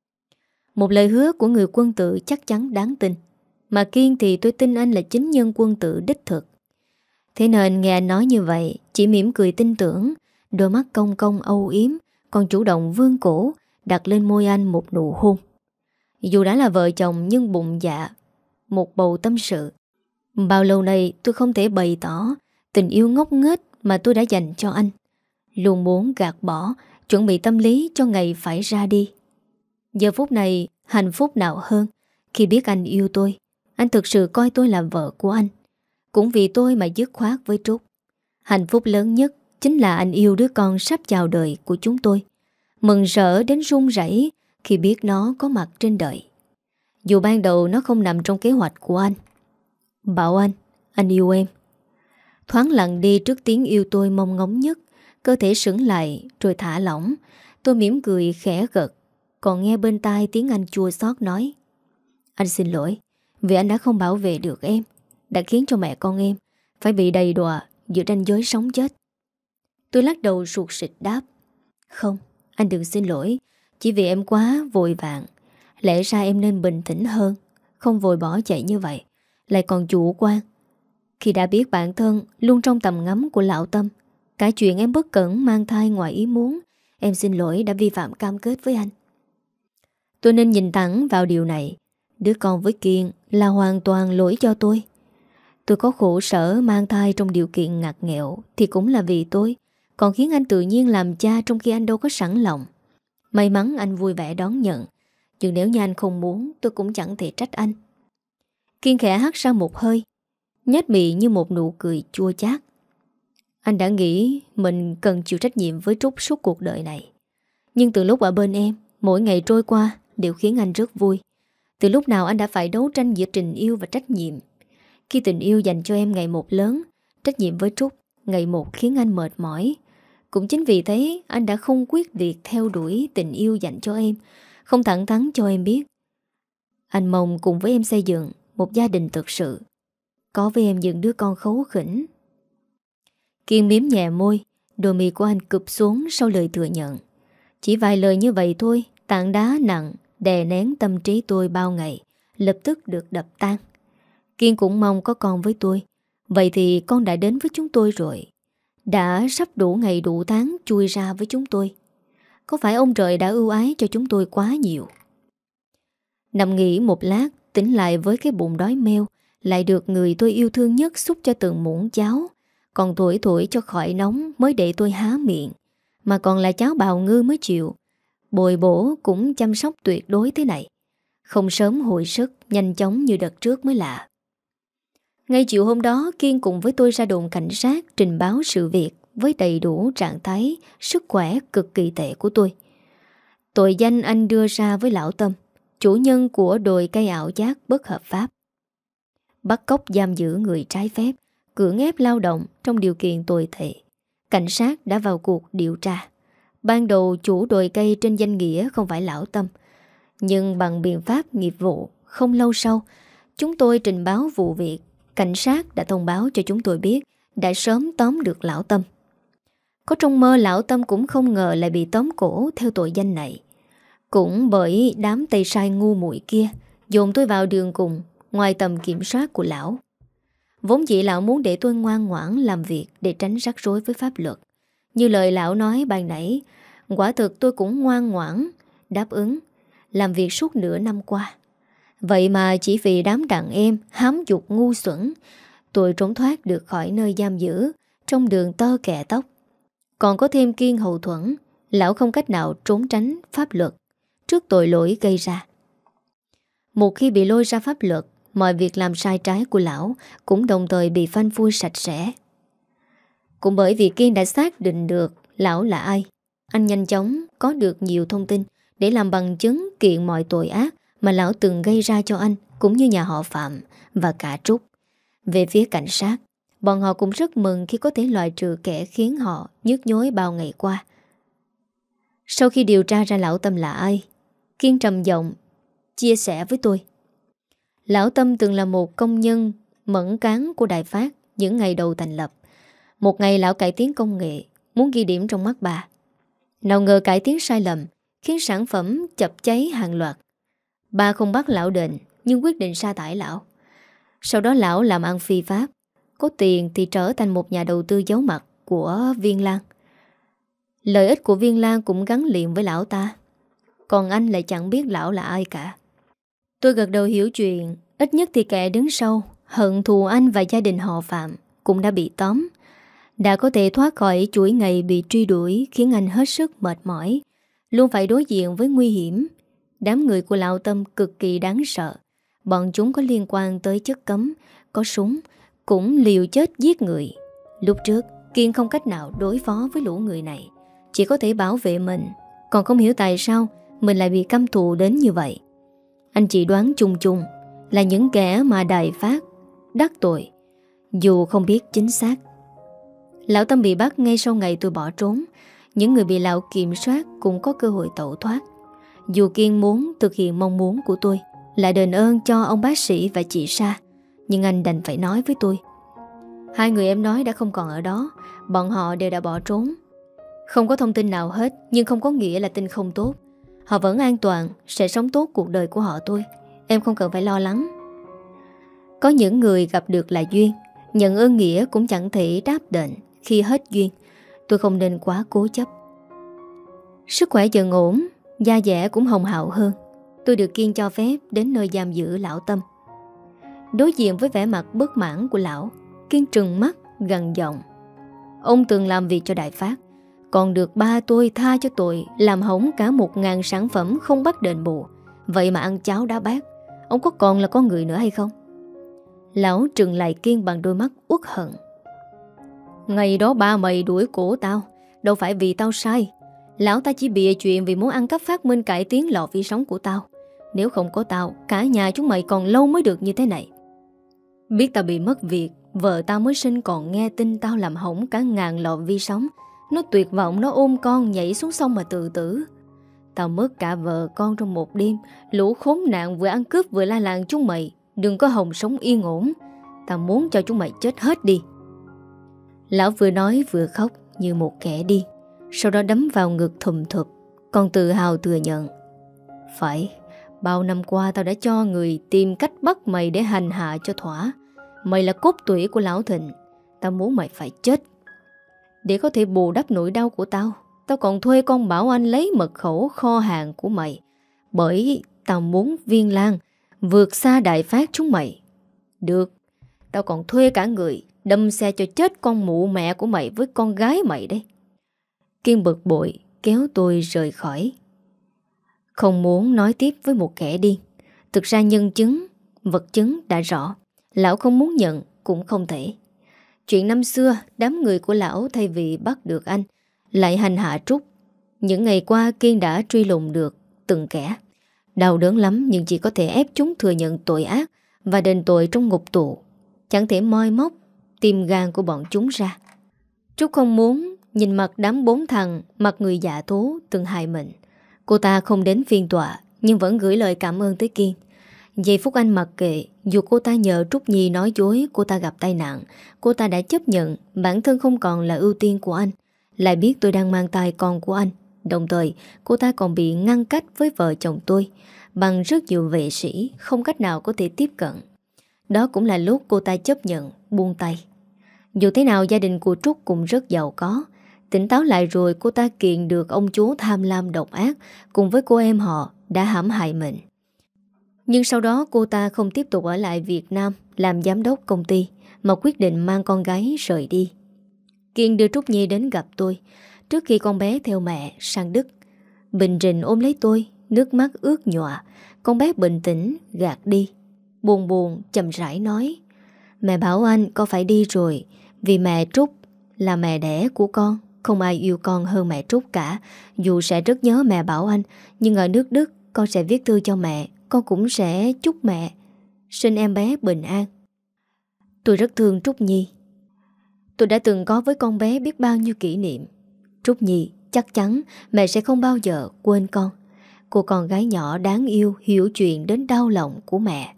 Speaker 1: Một lời hứa của người quân tử chắc chắn đáng tin. Mà Kiên thì tôi tin anh là chính nhân quân tử đích thực. Thế nên nghe anh nói như vậy, chỉ mỉm cười tin tưởng. Đôi mắt cong cong âu yếm, còn chủ động vươn cổ đặt lên môi anh một nụ hôn. Dù đã là vợ chồng nhưng bụng dạ một bầu tâm sự. Bao lâu nay tôi không thể bày tỏ tình yêu ngốc nghếch mà tôi đã dành cho anh. Luôn muốn gạt bỏ, chuẩn bị tâm lý cho ngày phải ra đi. Giờ phút này hạnh phúc nào hơn khi biết anh yêu tôi. Anh thực sự coi tôi là vợ của anh. Cũng vì tôi mà dứt khoát với Trúc. Hạnh phúc lớn nhất chính là anh yêu đứa con sắp chào đời của chúng tôi. Mừng rỡ đến run rẩy khi biết nó có mặt trên đời. Dù ban đầu nó không nằm trong kế hoạch của anh. Bảo anh, anh yêu em. Thoáng lặng đi trước tiếng yêu tôi mong ngóng nhất. Cơ thể sững lại rồi thả lỏng. Tôi mỉm cười khẽ gật. Còn nghe bên tai tiếng anh chua xót nói: anh xin lỗi vì anh đã không bảo vệ được em, đã khiến cho mẹ con em phải bị đầy đọa giữa ranh giới sống chết. Tôi lắc đầu sụt sịt đáp: không, anh đừng xin lỗi. Chỉ vì em quá vội vàng. Lẽ ra em nên bình tĩnh hơn, không vội bỏ chạy như vậy. Lại còn chủ quan. Khi đã biết bản thân luôn trong tầm ngắm của lão Tâm. Cả chuyện em bất cẩn mang thai ngoài ý muốn, em xin lỗi đã vi phạm cam kết với anh. Tôi nên nhìn thẳng vào điều này. Đứa con với Kiên là hoàn toàn lỗi cho tôi. Tôi có khổ sở mang thai trong điều kiện ngặt nghèo thì cũng là vì tôi. Còn khiến anh tự nhiên làm cha trong khi anh đâu có sẵn lòng. May mắn anh vui vẻ đón nhận. Nhưng nếu như anh không muốn, tôi cũng chẳng thể trách anh. Kiên khẽ hắt ra một hơi, nhếch miệng như một nụ cười chua chát. Anh đã nghĩ mình cần chịu trách nhiệm với Trúc suốt cuộc đời này. Nhưng từ lúc ở bên em, mỗi ngày trôi qua đều khiến anh rất vui. Từ lúc nào anh đã phải đấu tranh giữa tình yêu và trách nhiệm. Khi tình yêu dành cho em ngày một lớn, trách nhiệm với Trúc ngày một khiến anh mệt mỏi. Cũng chính vì thế anh đã không quyết liệt theo đuổi tình yêu dành cho em, không thẳng thắn cho em biết. Anh mong cùng với em xây dựng một gia đình thực sự, có với em những đứa con khấu khỉnh. Kiên miếm nhẹ môi, đôi mi của anh cụp xuống sau lời thừa nhận. Chỉ vài lời như vậy thôi, tảng đá nặng đè nén tâm trí tôi bao ngày lập tức được đập tan. Kiên cũng mong có con với tôi. Vậy thì con đã đến với chúng tôi rồi. đã sắp đủ ngày đủ tháng chui ra với chúng tôi. Có phải ông trời đã ưu ái cho chúng tôi quá nhiều? Nằm nghỉ một lát, tỉnh lại với cái bụng đói meo, lại được người tôi yêu thương nhất xúc cho từng muỗng cháo, còn thổi thổi cho khỏi nóng mới để tôi há miệng. Mà còn là cháo bào ngư mới chịu. Bồi bổ cũng chăm sóc tuyệt đối thế này. Không sớm hồi sức, nhanh chóng như đợt trước mới lạ. Ngay chiều hôm đó, Kiên cùng với tôi ra đồn cảnh sát trình báo sự việc với đầy đủ trạng thái sức khỏe cực kỳ tệ của tôi. Tội danh anh đưa ra với Lão Tâm, chủ nhân của đồi cây ảo giác bất hợp pháp. Bắt cóc giam giữ người trái phép, cưỡng ép lao động trong điều kiện tồi tệ. Cảnh sát đã vào cuộc điều tra. Ban đầu chủ đồi cây trên danh nghĩa không phải Lão Tâm, nhưng bằng biện pháp nghiệp vụ, không lâu sau, chúng tôi trình báo vụ việc. Cảnh sát đã thông báo cho chúng tôi biết đã sớm tóm được Lão Tâm. Có trong mơ Lão Tâm cũng không ngờ lại bị tóm cổ theo tội danh này. Cũng bởi đám tay sai ngu muội kia dồn tôi vào đường cùng, ngoài tầm kiểm soát của Lão. Vốn dĩ Lão muốn để tôi ngoan ngoãn làm việc để tránh rắc rối với pháp luật. Như lời Lão nói ban nãy, quả thực tôi cũng ngoan ngoãn đáp ứng làm việc suốt nửa năm qua. Vậy mà chỉ vì đám đàn em hám dục ngu xuẩn, tôi trốn thoát được khỏi nơi giam giữ trong đường tơ kẹ tóc. Còn có thêm Kiên hậu thuẫn, Lão không cách nào trốn tránh pháp luật trước tội lỗi gây ra. Một khi bị lôi ra pháp luật, mọi việc làm sai trái của Lão cũng đồng thời bị phanh phui sạch sẽ. Cũng bởi vì Kiên đã xác định được Lão là ai, anh nhanh chóng có được nhiều thông tin để làm bằng chứng kiện mọi tội ác mà Lão từng gây ra cho anh, cũng như nhà họ Phạm và cả Trúc. Về phía cảnh sát, bọn họ cũng rất mừng khi có thể loại trừ kẻ khiến họ nhức nhối bao ngày qua. Sau khi điều tra ra Lão Tâm là ai, Kiên trầm giọng chia sẻ với tôi. Lão Tâm từng là một công nhân mẫn cán của Đài Phát những ngày đầu thành lập. Một ngày Lão cải tiến công nghệ, muốn ghi điểm trong mắt bà. Nào ngờ cải tiến sai lầm, khiến sản phẩm chập cháy hàng loạt. Bà không bắt Lão đền, nhưng quyết định sa thải Lão. Sau đó Lão làm ăn phi pháp, có tiền thì trở thành một nhà đầu tư giấu mặt của Viên Lan. Lợi ích của Viên Lan cũng gắn liền với Lão ta. Còn anh lại chẳng biết Lão là ai cả. Tôi gật đầu hiểu chuyện. Ít nhất thì kẻ đứng sau hận thù anh và gia đình họ Phạm cũng đã bị tóm. Đã có thể thoát khỏi chuỗi ngày bị truy đuổi, khiến anh hết sức mệt mỏi, luôn phải đối diện với nguy hiểm. Đám người của Lão Tâm cực kỳ đáng sợ. Bọn chúng có liên quan tới chất cấm, có súng, cũng liều chết giết người. Lúc trước Kiên không cách nào đối phó với lũ người này, chỉ có thể bảo vệ mình. Còn không hiểu tại sao mình lại bị căm thù đến như vậy. Anh chỉ đoán chung chung là những kẻ mà Đài Phát đắc tội, dù không biết chính xác. Lão Tâm bị bắt ngay sau ngày tôi bỏ trốn. Những người bị Lão kiểm soát cũng có cơ hội tẩu thoát. Dù Kiên muốn thực hiện mong muốn của tôi là đền ơn cho ông bác sĩ và chị Sa, nhưng anh đành phải nói với tôi. Hai người em nói đã không còn ở đó, bọn họ đều đã bỏ trốn. Không có thông tin nào hết, nhưng không có nghĩa là tin không tốt. Họ vẫn an toàn, sẽ sống tốt cuộc đời của họ thôi. Em không cần phải lo lắng. Có những người gặp được là duyên, nhận ơn nghĩa cũng chẳng thể đáp đền khi hết duyên. Tôi không nên quá cố chấp. Sức khỏe dần ổn, da dẻ cũng hồng hào hơn. Tôi được Kiên cho phép đến nơi giam giữ Lão Tâm. Đối diện với vẻ mặt bất mãn của Lão, Kiên trừng mắt gằn giọng. Ông từng làm việc cho Đài Phát, còn được ba tôi tha cho tội làm hỏng cả một ngàn sản phẩm không bắt đền bù. Vậy mà ăn cháo đá bát, ông có còn là con người nữa hay không? Lão trừng lại Kiên bằng đôi mắt uất hận. Ngày đó ba mày đuổi cổ tao, đâu phải vì tao sai. Lão ta chỉ bịa chuyện vì muốn ăn cắp phát minh cải tiến lò vi sóng của tao. Nếu không có tao, cả nhà chúng mày còn lâu mới được như thế này. Biết tao bị mất việc, vợ tao mới sinh còn nghe tin tao làm hỏng cả ngàn lò vi sóng. Nó tuyệt vọng, nó ôm con nhảy xuống sông mà tự tử. Tao mất cả vợ con trong một đêm. Lũ khốn nạn vừa ăn cướp vừa la làng chúng mày đừng có hòng sống yên ổn. Tao muốn cho chúng mày chết hết đi. Lão vừa nói vừa khóc như một kẻ điên, sau đó đấm vào ngực thùm thụp. Còn tự hào thừa nhận. Phải, bao năm qua tao đã cho người tìm cách bắt mày để hành hạ cho thỏa. Mày là cốt tủy của Lão Thịnh. Tao muốn mày phải chết. Để có thể bù đắp nỗi đau của tao, tao còn thuê con Bảo Anh lấy mật khẩu kho hàng của mày. Bởi tao muốn Viên Lan vượt xa Đại Phát chúng mày. Được, tao còn thuê cả người đâm xe cho chết con mụ mẹ của mày với con gái mày đấy. Kiên bực bội kéo tôi rời khỏi. Không muốn nói tiếp với một kẻ điên. Thực ra nhân chứng, vật chứng đã rõ. Lão không muốn nhận cũng không thể. Chuyện năm xưa, đám người của lão thay vì bắt được anh, lại hành hạ Trúc. Những ngày qua Kiên đã truy lùng được từng kẻ. Đau đớn lắm nhưng chỉ có thể ép chúng thừa nhận tội ác và đền tội trong ngục tù. Chẳng thể moi móc tim gan của bọn chúng ra. Trúc không muốn nhìn mặt đám bốn thằng, mặt người dạ thú từng hại mình. Cô ta không đến phiên tòa nhưng vẫn gửi lời cảm ơn tới Kiên. Giây phút anh mặc kệ, dù cô ta nhờ Trúc Nhi nói dối cô ta gặp tai nạn, cô ta đã chấp nhận bản thân không còn là ưu tiên của anh. Lại biết tôi đang mang thai con của anh. Đồng thời cô ta còn bị ngăn cách với vợ chồng tôi bằng rất nhiều vệ sĩ, không cách nào có thể tiếp cận. Đó cũng là lúc cô ta chấp nhận buông tay. Dù thế nào gia đình của Trúc cũng rất giàu có. Tỉnh táo lại rồi cô ta kiện được ông chú tham lam độc ác cùng với cô em họ đã hãm hại mình. Nhưng sau đó cô ta không tiếp tục ở lại Việt Nam làm giám đốc công ty mà quyết định mang con gái rời đi. Kiên đưa Trúc Nhi đến gặp tôi trước khi con bé theo mẹ sang Đức. Bình rình ôm lấy tôi, nước mắt ướt nhọa. Con bé bình tĩnh gạt đi, buồn buồn chậm rãi nói: Mẹ bảo anh con phải đi rồi, vì mẹ Trúc là mẹ đẻ của con. Không ai yêu con hơn mẹ Trúc cả. Dù sẽ rất nhớ mẹ Bảo Anh, nhưng ở nước Đức con sẽ viết thư cho mẹ. Con cũng sẽ chúc mẹ sinh em bé bình an. Tôi rất thương Trúc Nhi. Tôi đã từng có với con bé biết bao nhiêu kỷ niệm. Trúc Nhi, chắc chắn mẹ sẽ không bao giờ quên con. Cô con gái nhỏ đáng yêu, hiểu chuyện đến đau lòng của mẹ.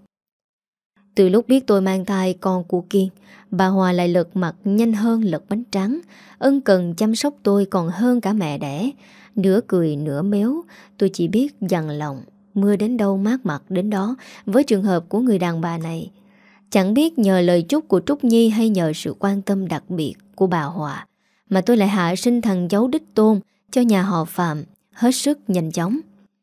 Speaker 1: Từ lúc biết tôi mang thai con của Kiên, bà Hòa lại lật mặt nhanh hơn lật bánh trắng. Ân cần chăm sóc tôi còn hơn cả mẹ đẻ. Nửa cười nửa méo, tôi chỉ biết dằn lòng. Mưa đến đâu mát mặt đến đó với trường hợp của người đàn bà này. Chẳng biết nhờ lời chúc của Trúc Nhi hay nhờ sự quan tâm đặc biệt của bà Hòa mà tôi lại hạ sinh thằng cháu đích tôn cho nhà họ Phạm hết sức nhanh chóng.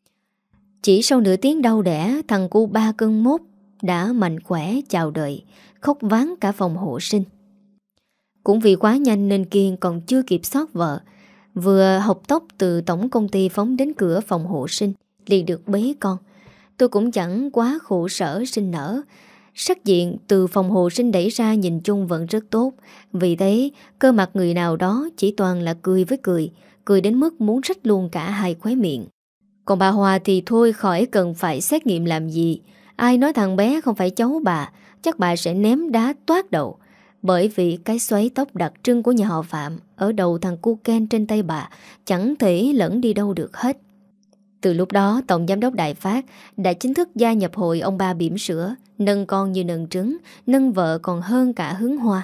Speaker 1: Chỉ sau nửa tiếng đau đẻ, thằng cu ba cân mốt đã mạnh khỏe chào đời, khóc ván cả phòng hộ sinh. Cũng vì quá nhanh nên Kiên còn chưa kịp xót vợ, vừa học tóc từ tổng công ty phóng đến cửa phòng hộ sinh liền được bế con. Tôi cũng chẳng quá khổ sở sinh nở. Sắc diện từ phòng hộ sinh đẩy ra nhìn chung vẫn rất tốt. Vì thế cơ mặt người nào đó chỉ toàn là cười với cười, cười đến mức muốn rách luôn cả hai khóe miệng. Còn bà Hòa thì thôi khỏi cần phải xét nghiệm làm gì. Ai nói thằng bé không phải cháu bà, chắc bà sẽ ném đá toát đầu. Bởi vì cái xoáy tóc đặc trưng của nhà họ Phạm ở đầu thằng cu Ken trên tay bà chẳng thể lẫn đi đâu được hết. Từ lúc đó Tổng Giám đốc Đại Phát đã chính thức gia nhập hội ông ba bỉm sữa, nâng con như nâng trứng, nâng vợ còn hơn cả hướng hoa.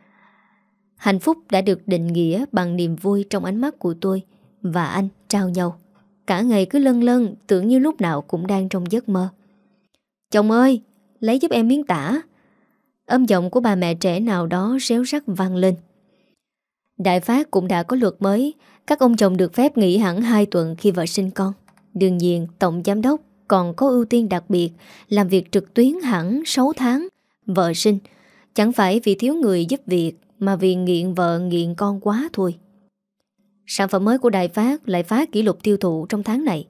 Speaker 1: Hạnh phúc đã được định nghĩa bằng niềm vui trong ánh mắt của tôi và anh trao nhau. Cả ngày cứ lân lân, tưởng như lúc nào cũng đang trong giấc mơ. Chồng ơi, lấy giúp em miếng tả. Âm giọng của bà mẹ trẻ nào đó réo rắt vang lên. Đại Phát cũng đã có luật mới, các ông chồng được phép nghỉ hẳn hai tuần khi vợ sinh con. Đương nhiên Tổng Giám đốc còn có ưu tiên đặc biệt, làm việc trực tuyến hẳn sáu tháng vợ sinh. Chẳng phải vì thiếu người giúp việc mà vì nghiện vợ nghiện con quá thôi. Sản phẩm mới của Đại Phát lại phá kỷ lục tiêu thụ trong tháng này.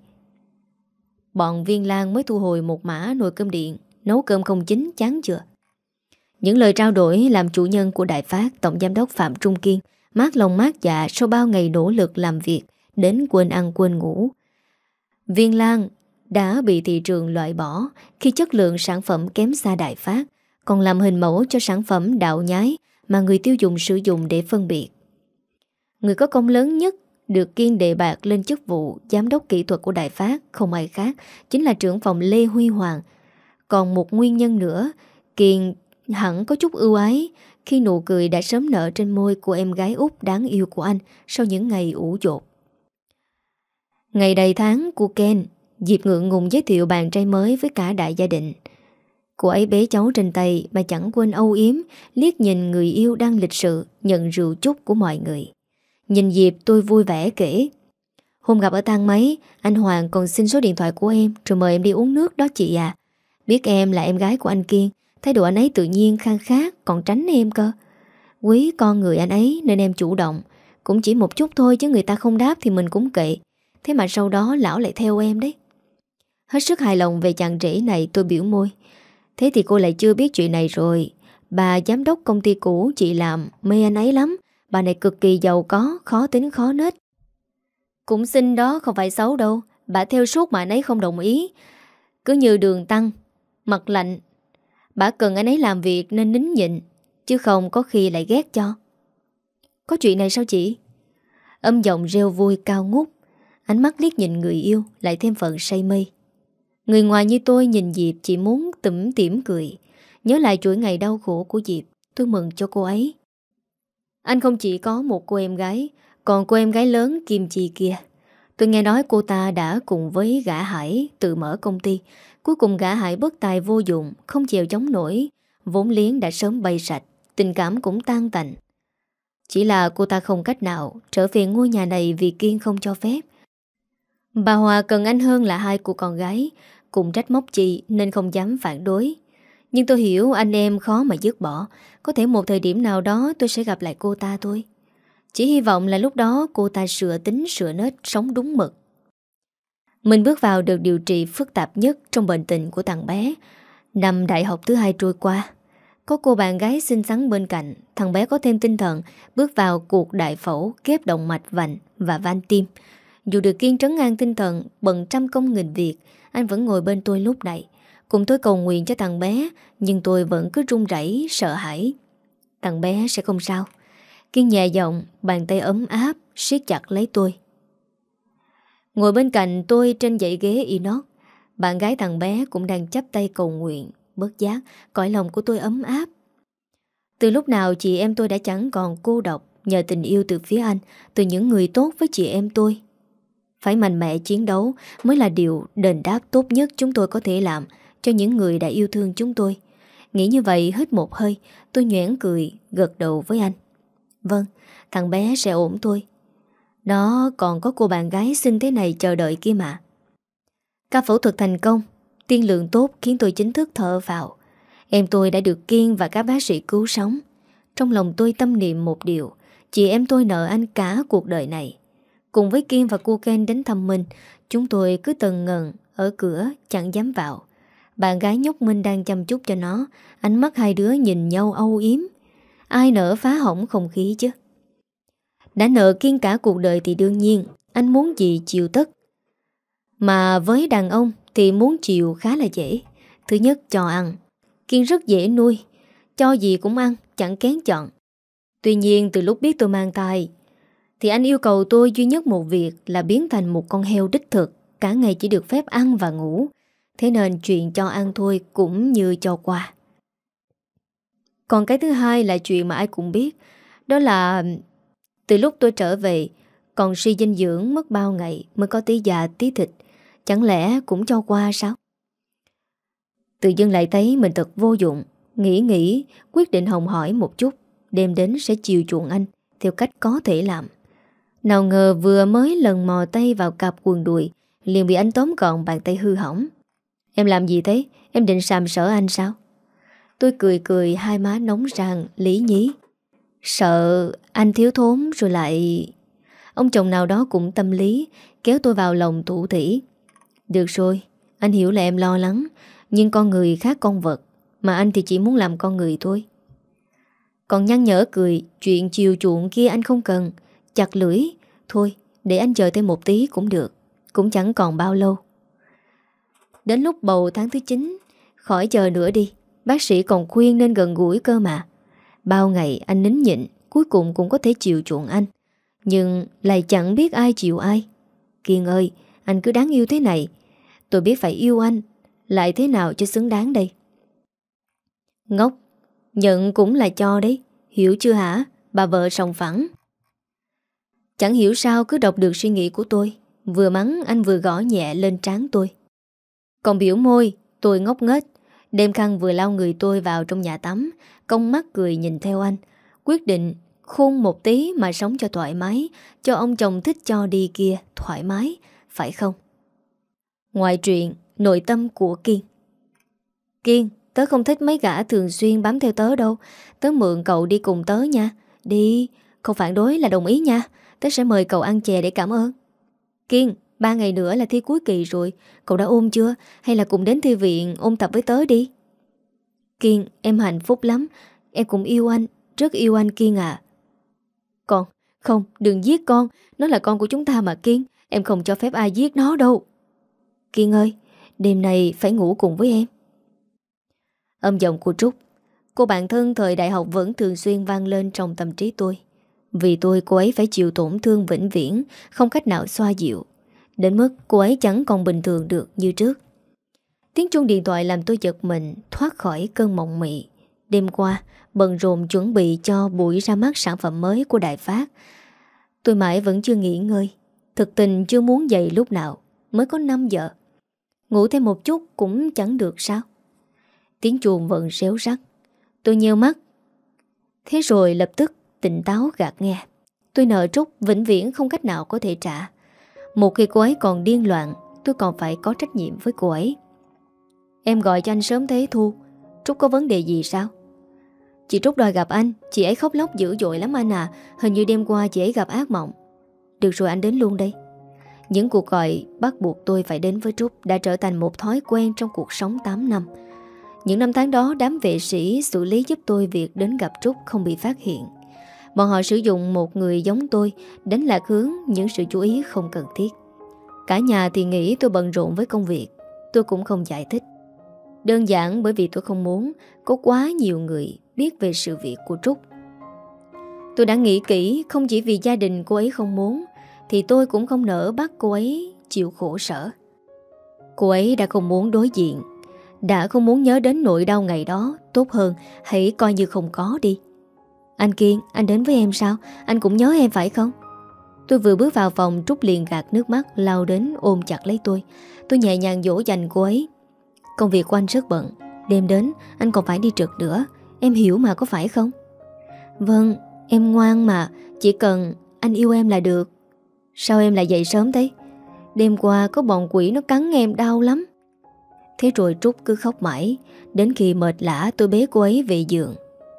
Speaker 1: Bọn Viên Lan mới thu hồi một mã nồi cơm điện, nấu cơm không chín chán chưa? Những lời trao đổi làm chủ nhân của Đại Phát, Tổng Giám đốc Phạm Trung Kiên mát lòng mát dạ sau bao ngày nỗ lực làm việc, đến quên ăn quên ngủ. Viên Lan đã bị thị trường loại bỏ khi chất lượng sản phẩm kém xa Đại Phát, còn làm hình mẫu cho sản phẩm đạo nhái mà người tiêu dùng sử dụng để phân biệt. Người có công lớn nhất được Kiên đề bạt lên chức vụ giám đốc kỹ thuật của Đại Phát không ai khác, chính là trưởng phòng Lê Huy Hoàng. Còn một nguyên nhân nữa, Kiên hẳn có chút ưu ái khi nụ cười đã sớm nở trên môi của em gái út đáng yêu của anh sau những ngày ủ dột. Ngày đầy tháng của Ken, Diệp ngượng ngùng giới thiệu bạn trai mới với cả đại gia đình. Cô ấy bế cháu trên tay mà chẳng quên âu yếm, liếc nhìn người yêu đang lịch sự nhận rượu chúc của mọi người. Nhìn Diệp tôi vui vẻ kể: Hôm gặp ở thang máy, anh Hoàng còn xin số điện thoại của em rồi mời em đi uống nước đó chị à. Biết em là em gái của anh Kiên, thái độ anh ấy tự nhiên khang khác, còn tránh em cơ. Quý con người anh ấy nên em chủ động. Cũng chỉ một chút thôi chứ người ta không đáp thì mình cũng kệ. Thế mà sau đó lão lại theo em đấy. Hết sức hài lòng về chàng rể này, tôi biểu môi: Thế thì cô lại chưa biết chuyện này rồi. Bà giám đốc công ty cũ chị làm mê anh ấy lắm. Bà này cực kỳ giàu có, khó tính khó nết. Cũng xinh đó, không phải xấu đâu. Bà theo suốt mà anh ấy không đồng ý. Cứ như đường tăng, mặt lạnh. Bà cần anh ấy làm việc nên nín nhịn, chứ không có khi lại ghét cho. Có chuyện này sao chị? Âm giọng reo vui cao ngút. Ánh mắt liếc nhìn người yêu lại thêm phần say mê. Người ngoài như tôi nhìn Diệp chỉ muốn tủm tỉm cười. Nhớ lại chuỗi ngày đau khổ của Diệp, tôi mừng cho cô ấy. Anh không chỉ có một cô em gái, còn cô em gái lớn Kim Chi kia. Tôi nghe nói cô ta đã cùng với gã Hải tự mở công ty. Cuối cùng gã Hải bất tài vô dụng, không chịu chống nổi. Vốn liếng đã sớm bay sạch, tình cảm cũng tan tành. Chỉ là cô ta không cách nào trở về ngôi nhà này vì Kiên không cho phép. Bà Hòa cần anh hơn là hai cô con gái, cũng trách móc chị nên không dám phản đối. Nhưng tôi hiểu anh em khó mà dứt bỏ. Có thể một thời điểm nào đó tôi sẽ gặp lại cô ta thôi. Chỉ hy vọng là lúc đó cô ta sửa tính sửa nết, sống đúng mực. Mình bước vào đợt điều trị phức tạp nhất trong bệnh tình của thằng bé. Năm đại học thứ hai trôi qua, có cô bạn gái xinh xắn bên cạnh, thằng bé có thêm tinh thần bước vào cuộc đại phẫu ghép động mạch vành và van tim. Dù được Kiên trấn an tinh thần, bận trăm công nghìn việc, anh vẫn ngồi bên tôi lúc này. Cùng tôi cầu nguyện cho thằng bé, nhưng tôi vẫn cứ run rẩy, sợ hãi. Thằng bé sẽ không sao. Kiên nhẹ giọng, bàn tay ấm áp siết chặt lấy tôi. Ngồi bên cạnh tôi trên dãy ghế inox, bạn gái thằng bé cũng đang chắp tay cầu nguyện. Bất giác, cõi lòng của tôi ấm áp. Từ lúc nào chị em tôi đã chẳng còn cô độc, nhờ tình yêu từ phía anh, từ những người tốt với chị em tôi. Phải mạnh mẽ chiến đấu mới là điều đền đáp tốt nhất chúng tôi có thể làm cho những người đã yêu thương chúng tôi. Nghĩ như vậy, hít một hơi, tôi nhoẻn cười, gật đầu với anh. Vâng, thằng bé sẽ ổn thôi. Nó còn có cô bạn gái xinh thế này chờ đợi kia mà. Ca phẫu thuật thành công, tiên lượng tốt khiến tôi chính thức thở vào. Em tôi đã được Kiên và các bác sĩ cứu sống. Trong lòng tôi tâm niệm một điều, chị em tôi nợ anh cả cuộc đời này. Cùng với Kiên và cô Ken đến thăm mình, chúng tôi cứ tần ngần ở cửa chẳng dám vào. Bạn gái nhóc Minh đang chăm chút cho nó, ánh mắt hai đứa nhìn nhau âu yếm. Ai nỡ phá hỏng không khí chứ. Đã nợ Kiên cả cuộc đời thì đương nhiên anh muốn gì chịu tất. Mà với đàn ông thì muốn chịu khá là dễ. Thứ nhất, cho ăn. Kiên rất dễ nuôi, cho gì cũng ăn, chẳng kén chọn. Tuy nhiên từ lúc biết tôi mang thai thì anh yêu cầu tôi duy nhất một việc là biến thành một con heo đích thực, cả ngày chỉ được phép ăn và ngủ. Thế nên chuyện cho ăn thôi cũng như cho qua. Còn cái thứ hai là chuyện mà ai cũng biết. Đó là từ lúc tôi trở về còn suy dinh dưỡng mất bao ngày mới có tí già tí thịt. Chẳng lẽ cũng cho qua sao? Tự dưng lại thấy mình thật vô dụng. Nghĩ nghĩ quyết định hồng hỏi một chút, đêm đến sẽ chiều chuộng anh theo cách có thể làm. Nào ngờ vừa mới lần mò tay vào cặp quần đùi liền bị anh tóm gọn bàn tay hư hỏng. Em làm gì thế? Em định sàm sỡ anh sao? Tôi cười cười, hai má nóng rang lý nhí. Sợ anh thiếu thốn rồi lại... Ông chồng nào đó cũng tâm lý, kéo tôi vào lòng thủ thỉ. Được rồi, anh hiểu là em lo lắng, nhưng con người khác con vật, mà anh thì chỉ muốn làm con người thôi. Còn nhăn nhở cười, chuyện chiều chuộng kia anh không cần. Chặt lưỡi, thôi để anh chờ thêm một tí cũng được, cũng chẳng còn bao lâu. Đến lúc bầu tháng thứ chín, khỏi chờ nữa đi, bác sĩ còn khuyên nên gần gũi cơ mà. Bao ngày anh nín nhịn, cuối cùng cũng có thể chiều chuộng anh, nhưng lại chẳng biết ai chịu ai. Kiên ơi, anh cứ đáng yêu thế này, tôi biết phải yêu anh, lại thế nào cho xứng đáng đây? Ngốc, nhận cũng là cho đấy, hiểu chưa hả, bà vợ sòng phẳng. Chẳng hiểu sao cứ đọc được suy nghĩ của tôi, vừa mắng anh vừa gõ nhẹ lên trán tôi. Còn biểu môi, tôi ngốc nghếch, đem khăn vừa lau người tôi vào trong nhà tắm, cong mắt cười nhìn theo anh, quyết định khôn một tí mà sống cho thoải mái, cho ông chồng thích cho đi kia thoải mái, phải không? Ngoại truyện, nội tâm của Kiên. Kiên, tớ không thích mấy gã thường xuyên bám theo tớ đâu. Tớ mượn cậu đi cùng tớ nha. Đi, không phản đối là đồng ý nha. Tớ sẽ mời cậu ăn chè để cảm ơn. Kiên, ba ngày nữa là thi cuối kỳ rồi. Cậu đã ôn chưa? Hay là cùng đến thư viện ôn tập với tớ đi? Kiên, em hạnh phúc lắm. Em cũng yêu anh, rất yêu anh Kiên à. Con, không, đừng giết con. Nó là con của chúng ta mà Kiên. Em không cho phép ai giết nó đâu. Kiên ơi, đêm nay phải ngủ cùng với em. Âm giọng của Trúc, cô bạn thân thời đại học vẫn thường xuyên vang lên trong tâm trí tôi. Vì tôi cô ấy phải chịu tổn thương vĩnh viễn, không cách nào xoa dịu, đến mức cô ấy chẳng còn bình thường được như trước. Tiếng chuông điện thoại làm tôi giật mình, thoát khỏi cơn mộng mị. Đêm qua, bận rộn chuẩn bị cho buổi ra mắt sản phẩm mới của Đại Phát. Tôi mãi vẫn chưa nghỉ ngơi. Thực tình chưa muốn dậy lúc nào. Mới có năm giờ. Ngủ thêm một chút cũng chẳng được sao. Tiếng chuông vẫn réo rắt. Tôi nheo mắt. Thế rồi lập tức tỉnh táo gạt nghe. Tôi nợ Trúc vĩnh viễn không cách nào có thể trả. Một khi cô ấy còn điên loạn, tôi còn phải có trách nhiệm với cô ấy. Em gọi cho anh sớm thế Thu. Trúc có vấn đề gì sao? Chị Trúc đòi gặp anh. Chị ấy khóc lóc dữ dội lắm anh à. Hình như đêm qua chị ấy gặp ác mộng. Được rồi, anh đến luôn đây. Những cuộc gọi bắt buộc tôi phải đến với Trúc đã trở thành một thói quen trong cuộc sống tám năm. Những năm tháng đó, đám vệ sĩ xử lý giúp tôi việc đến gặp Trúc không bị phát hiện. Bọn họ sử dụng một người giống tôi đánh lạc hướng những sự chú ý không cần thiết. Cả nhà thì nghĩ tôi bận rộn với công việc. Tôi cũng không giải thích. Đơn giản bởi vì tôi không muốn có quá nhiều người biết về sự việc của Trúc. Tôi đã nghĩ kỹ, không chỉ vì gia đình cô ấy không muốn, thì tôi cũng không nỡ bắt cô ấy chịu khổ sở. Cô ấy đã không muốn đối diện, đã không muốn nhớ đến nỗi đau ngày đó. Tốt hơn hãy coi như không có đi. Anh Kiên, anh đến với em sao? Anh cũng nhớ em phải không? Tôi vừa bước vào phòng, Trúc liền gạt nước mắt lao đến ôm chặt lấy tôi. Tôi nhẹ nhàng dỗ dành cô ấy. Công việc của anh rất bận, đêm đến anh còn phải đi trực nữa. Em hiểu mà có phải không? Vâng, em ngoan mà. Chỉ cần anh yêu em là được. Sao em lại dậy sớm thế? Đêm qua có bọn quỷ nó cắn em đau lắm. Thế rồi Trúc cứ khóc mãi. Đến khi mệt lả tôi bế cô ấy về giường.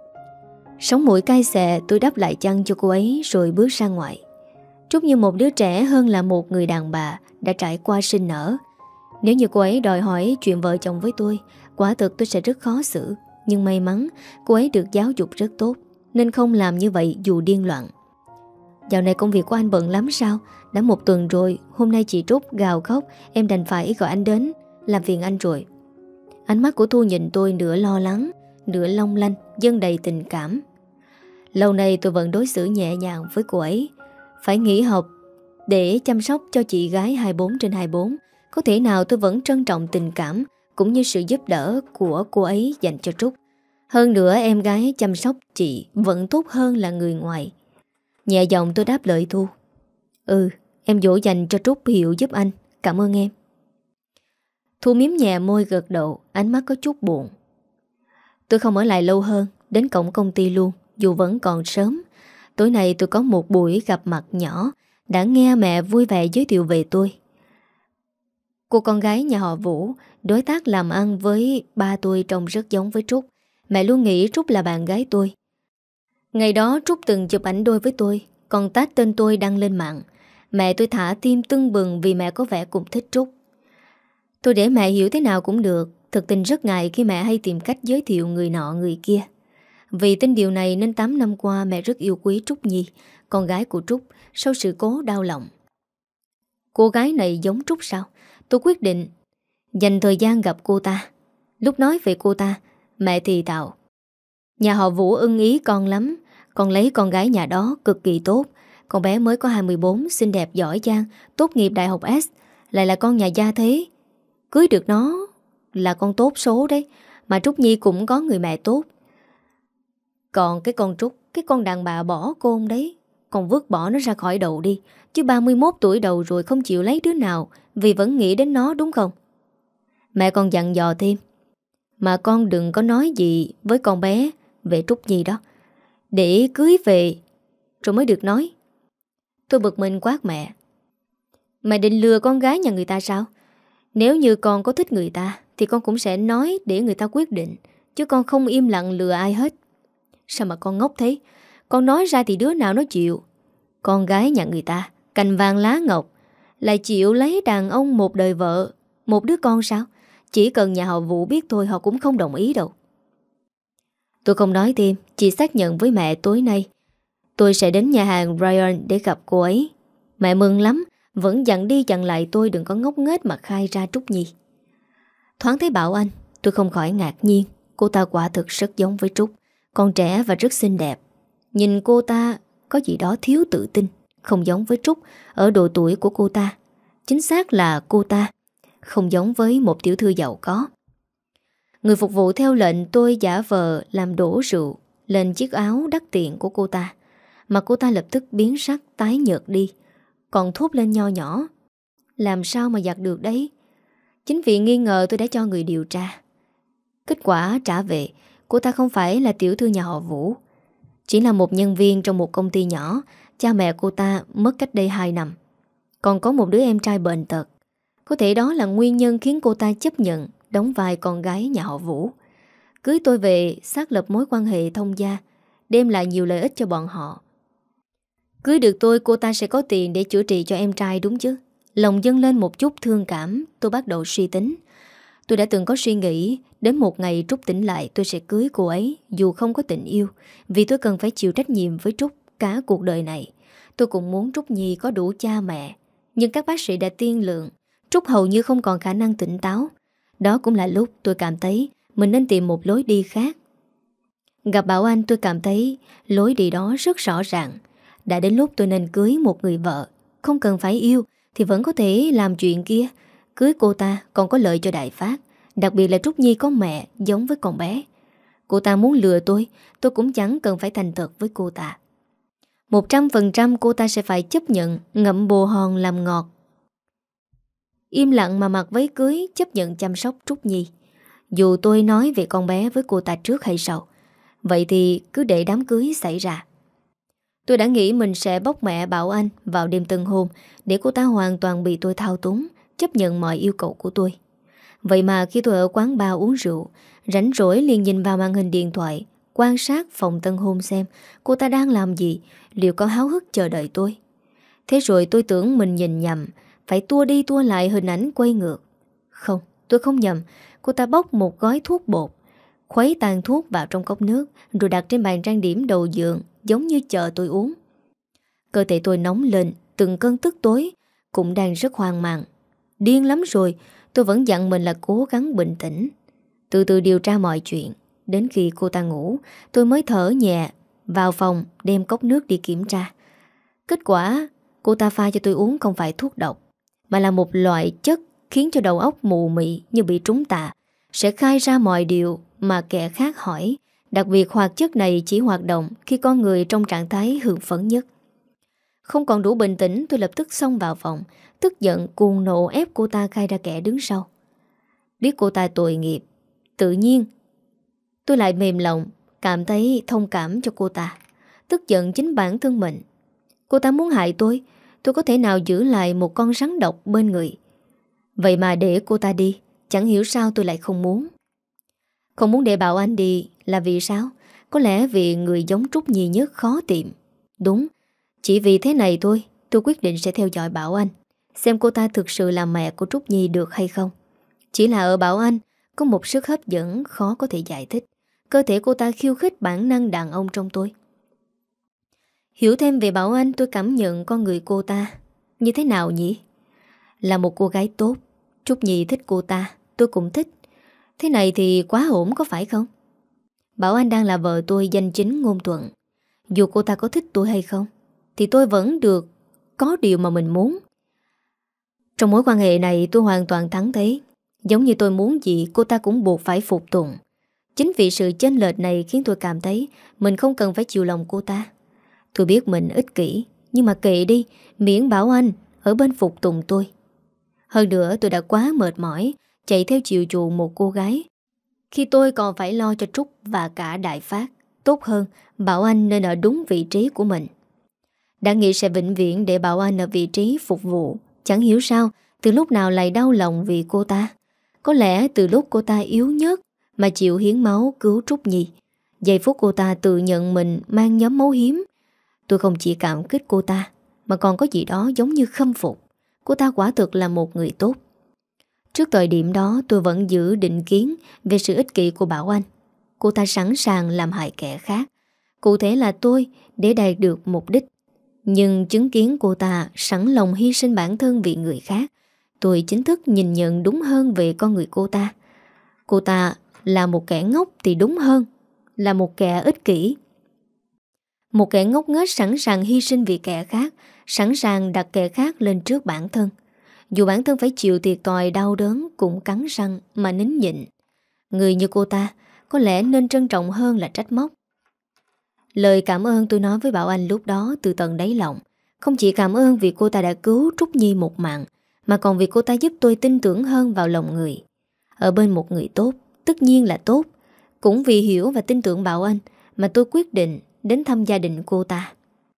Speaker 1: Sống mũi cay xè, tôi đắp lại chăn cho cô ấy rồi bước ra ngoài. Trúc như một đứa trẻ hơn là một người đàn bà đã trải qua sinh nở. Nếu như cô ấy đòi hỏi chuyện vợ chồng với tôi, quả thực tôi sẽ rất khó xử. Nhưng may mắn cô ấy được giáo dục rất tốt, nên không làm như vậy dù điên loạn. Dạo này công việc của anh bận lắm sao? Đã một tuần rồi. Hôm nay chị Trúc gào khóc, em đành phải gọi anh đến. Làm phiền anh rồi. Ánh mắt của Thu nhìn tôi nửa lo lắng, nửa long lanh, dâng đầy tình cảm. Lâu nay tôi vẫn đối xử nhẹ nhàng với cô ấy. Phải nghỉ học để chăm sóc cho chị gái hai mươi bốn trên hai mươi bốn. Có thể nào tôi vẫn trân trọng tình cảm cũng như sự giúp đỡ của cô ấy dành cho Trúc. Hơn nữa em gái chăm sóc chị vẫn tốt hơn là người ngoài. Nhẹ giọng tôi đáp lời Thu. Ừ, em dỗ dành cho Trúc hiểu giúp anh. Cảm ơn em. Thu miếm nhẹ môi gật đầu, ánh mắt có chút buồn. Tôi không ở lại lâu hơn, đến cổng công ty luôn, dù vẫn còn sớm. Tối nay tôi có một buổi gặp mặt nhỏ, đã nghe mẹ vui vẻ giới thiệu về tôi. Cô con gái nhà họ Vũ, đối tác làm ăn với ba tôi trông rất giống với Trúc. Mẹ luôn nghĩ Trúc là bạn gái tôi. Ngày đó Trúc từng chụp ảnh đôi với tôi, còn tag tên tôi đăng lên mạng. Mẹ tôi thả tim tưng bừng vì mẹ có vẻ cũng thích Trúc. Tôi để mẹ hiểu thế nào cũng được. Thực tình rất ngại khi mẹ hay tìm cách giới thiệu người nọ người kia. Vì tin điều này nên tám năm qua mẹ rất yêu quý Trúc Nhi, con gái của Trúc, sau sự cố đau lòng. Cô gái này giống Trúc sao? Tôi quyết định dành thời gian gặp cô ta. Lúc nói về cô ta, mẹ thì tạo: nhà họ Vũ ưng ý con lắm. Con lấy con gái nhà đó cực kỳ tốt. Con bé mới có hai mươi bốn, xinh đẹp giỏi giang, tốt nghiệp đại học S, lại là con nhà gia thế. Cưới được nó là con tốt số đấy. Mà Trúc Nhi cũng có người mẹ tốt. Còn cái con Trúc, cái con đàn bà bỏ côn đấy, con vứt bỏ nó ra khỏi đầu đi. Chứ ba mươi mốt tuổi đầu rồi không chịu lấy đứa nào vì vẫn nghĩ đến nó đúng không? Mẹ con dặn dò thêm: mà con đừng có nói gì với con bé về Trúc Nhi đó. Để cưới về rồi mới được nói. Tôi bực mình quát mẹ. Mẹ định lừa con gái nhà người ta sao? Nếu như con có thích người ta thì con cũng sẽ nói để người ta quyết định, chứ con không im lặng lừa ai hết. Sao mà con ngốc thế? Con nói ra thì đứa nào nó chịu? Con gái nhà người ta cành vàng lá ngọc, lại chịu lấy đàn ông một đời vợ, một đứa con sao? Chỉ cần nhà họ Vũ biết thôi họ cũng không đồng ý đâu. Tôi không nói thêm, chỉ xác nhận với mẹ tối nay tôi sẽ đến nhà hàng Ryan để gặp cô ấy. Mẹ mừng lắm, vẫn dặn đi dặn lại tôi đừng có ngốc nghếch mà khai ra Trúc Nhi. Thoáng thấy Bảo Anh, tôi không khỏi ngạc nhiên. Cô ta quả thực rất giống với Trúc, còn trẻ và rất xinh đẹp. Nhìn cô ta có gì đó thiếu tự tin, không giống với Trúc ở độ tuổi của cô ta. Chính xác là cô ta không giống với một tiểu thư giàu có. Người phục vụ theo lệnh tôi giả vờ làm đổ rượu lên chiếc áo đắt tiền của cô ta. Mà cô ta lập tức biến sắc tái nhợt đi, còn thốt lên nho nhỏ. Làm sao mà giặt được đấy? Chính vì nghi ngờ tôi đã cho người điều tra. Kết quả trả về, cô ta không phải là tiểu thư nhà họ Vũ, chỉ là một nhân viên trong một công ty nhỏ. Cha mẹ cô ta mất cách đây hai năm, còn có một đứa em trai bệnh tật. Có thể đó là nguyên nhân khiến cô ta chấp nhận đóng vai con gái nhà họ Vũ, cưới tôi về xác lập mối quan hệ thông gia, đem lại nhiều lợi ích cho bọn họ. Cưới được tôi, cô ta sẽ có tiền để chữa trị cho em trai đúng chứ? Lòng dâng lên một chút thương cảm, tôi bắt đầu suy tính. Tôi đã từng có suy nghĩ đến một ngày Trúc tỉnh lại tôi sẽ cưới cô ấy dù không có tình yêu, vì tôi cần phải chịu trách nhiệm với Trúc cả cuộc đời này. Tôi cũng muốn Trúc Nhi có đủ cha mẹ, nhưng các bác sĩ đã tiên lượng Trúc hầu như không còn khả năng tỉnh táo. Đó cũng là lúc tôi cảm thấy mình nên tìm một lối đi khác. Gặp Bảo Anh tôi cảm thấy lối đi đó rất rõ ràng. Đã đến lúc tôi nên cưới một người vợ, không cần phải yêu thì vẫn có thể làm chuyện kia. Cưới cô ta còn có lợi cho Đại Phát, đặc biệt là Trúc Nhi có mẹ giống với con bé. Cô ta muốn lừa tôi, tôi cũng chẳng cần phải thành thật với cô ta. Một trăm phần trăm cô ta sẽ phải chấp nhận ngậm bồ hòn làm ngọt, im lặng mà mặc váy cưới, chấp nhận chăm sóc Trúc Nhi. Dù tôi nói về con bé với cô ta trước hay sau, vậy thì cứ để đám cưới xảy ra. Tôi đã nghĩ mình sẽ bóc mẹ Bảo Anh vào đêm tân hôn để cô ta hoàn toàn bị tôi thao túng, chấp nhận mọi yêu cầu của tôi. Vậy mà khi tôi ở quán bar uống rượu, rảnh rỗi liền nhìn vào màn hình điện thoại, quan sát phòng tân hôn xem cô ta đang làm gì, liệu có háo hức chờ đợi tôi. Thế rồi tôi tưởng mình nhìn nhầm, phải tua đi tua lại hình ảnh quay ngược. Không, tôi không nhầm. Cô ta bóc một gói thuốc bột, khuấy tàn thuốc vào trong cốc nước, rồi đặt trên bàn trang điểm đầu giường, giống như chờ tôi uống. Cơ thể tôi nóng lên, từng cơn tức tối, cũng đang rất hoang mang. Điên lắm rồi. Tôi vẫn dặn mình là cố gắng bình tĩnh, từ từ điều tra mọi chuyện. Đến khi cô ta ngủ, tôi mới thở nhẹ vào phòng đem cốc nước đi kiểm tra. Kết quả cô ta pha cho tôi uống không phải thuốc độc, mà là một loại chất khiến cho đầu óc mù mị như bị trúng tà, sẽ khai ra mọi điều mà kẻ khác hỏi. Đặc biệt hoạt chất này chỉ hoạt động khi con người trong trạng thái hưng phấn nhất. Không còn đủ bình tĩnh, tôi lập tức xông vào phòng, tức giận cuồng nộ ép cô ta khai ra kẻ đứng sau. Biết cô ta tội nghiệp, tự nhiên tôi lại mềm lòng, cảm thấy thông cảm cho cô ta. Tức giận chính bản thân mình. Cô ta muốn hại tôi, tôi có thể nào giữ lại một con rắn độc bên người. Vậy mà để cô ta đi, chẳng hiểu sao tôi lại không muốn. Không muốn để Bảo Anh đi là vì sao? Có lẽ vì người giống Trúc Nhi nhất khó tìm. Đúng, chỉ vì thế này thôi, tôi quyết định sẽ theo dõi Bảo Anh, xem cô ta thực sự là mẹ của Trúc Nhi được hay không. Chỉ là ở Bảo Anh có một sức hấp dẫn khó có thể giải thích. Cơ thể cô ta khiêu khích bản năng đàn ông trong tôi. Hiểu thêm về Bảo Anh, tôi cảm nhận con người cô ta như thế nào nhỉ? Là một cô gái tốt. Trúc Nhi thích cô ta, tôi cũng thích. Thế này thì quá ổn có phải không? Bảo Anh đang là vợ tôi danh chính ngôn thuận. Dù cô ta có thích tôi hay không thì tôi vẫn được có điều mà mình muốn. Trong mối quan hệ này tôi hoàn toàn thắng thế. Giống như tôi muốn gì cô ta cũng buộc phải phục tùng. Chính vì sự chênh lệch này khiến tôi cảm thấy mình không cần phải chiều lòng cô ta. Tôi biết mình ích kỷ, nhưng mà kệ đi, miễn Bảo Anh ở bên phục tùng tôi. Hơn nữa tôi đã quá mệt mỏi chạy theo chiều chuộng một cô gái, khi tôi còn phải lo cho Trúc và cả Đại Phát. Tốt hơn Bảo Anh nên ở đúng vị trí của mình. Đã nghĩ sẽ vĩnh viễn để Bảo Anh ở vị trí phục vụ. Chẳng hiểu sao từ lúc nào lại đau lòng vì cô ta. Có lẽ từ lúc cô ta yếu nhất mà chịu hiến máu cứu Trúc Nhi. Giây phút cô ta tự nhận mình mang nhóm máu hiếm, tôi không chỉ cảm kích cô ta mà còn có gì đó giống như khâm phục. Cô ta quả thực là một người tốt. Trước thời điểm đó tôi vẫn giữ định kiến về sự ích kỷ của Bảo Anh. Cô ta sẵn sàng làm hại kẻ khác, cụ thể là tôi, để đạt được mục đích. Nhưng chứng kiến cô ta sẵn lòng hy sinh bản thân vì người khác, tôi chính thức nhìn nhận đúng hơn về con người cô ta. Cô ta là một kẻ ngốc thì đúng hơn là một kẻ ích kỷ. Một kẻ ngốc nghếch sẵn sàng hy sinh vì kẻ khác, sẵn sàng đặt kẻ khác lên trước bản thân. Dù bản thân phải chịu thiệt thòi đau đớn cũng cắn răng mà nín nhịn. Người như cô ta có lẽ nên trân trọng hơn là trách móc. Lời cảm ơn tôi nói với Bảo Anh lúc đó từ tận đáy lòng. Không chỉ cảm ơn vì cô ta đã cứu Trúc Nhi một mạng, mà còn vì cô ta giúp tôi tin tưởng hơn vào lòng người. Ở bên một người tốt, tất nhiên là tốt. Cũng vì hiểu và tin tưởng Bảo Anh mà tôi quyết định đến thăm gia đình cô ta.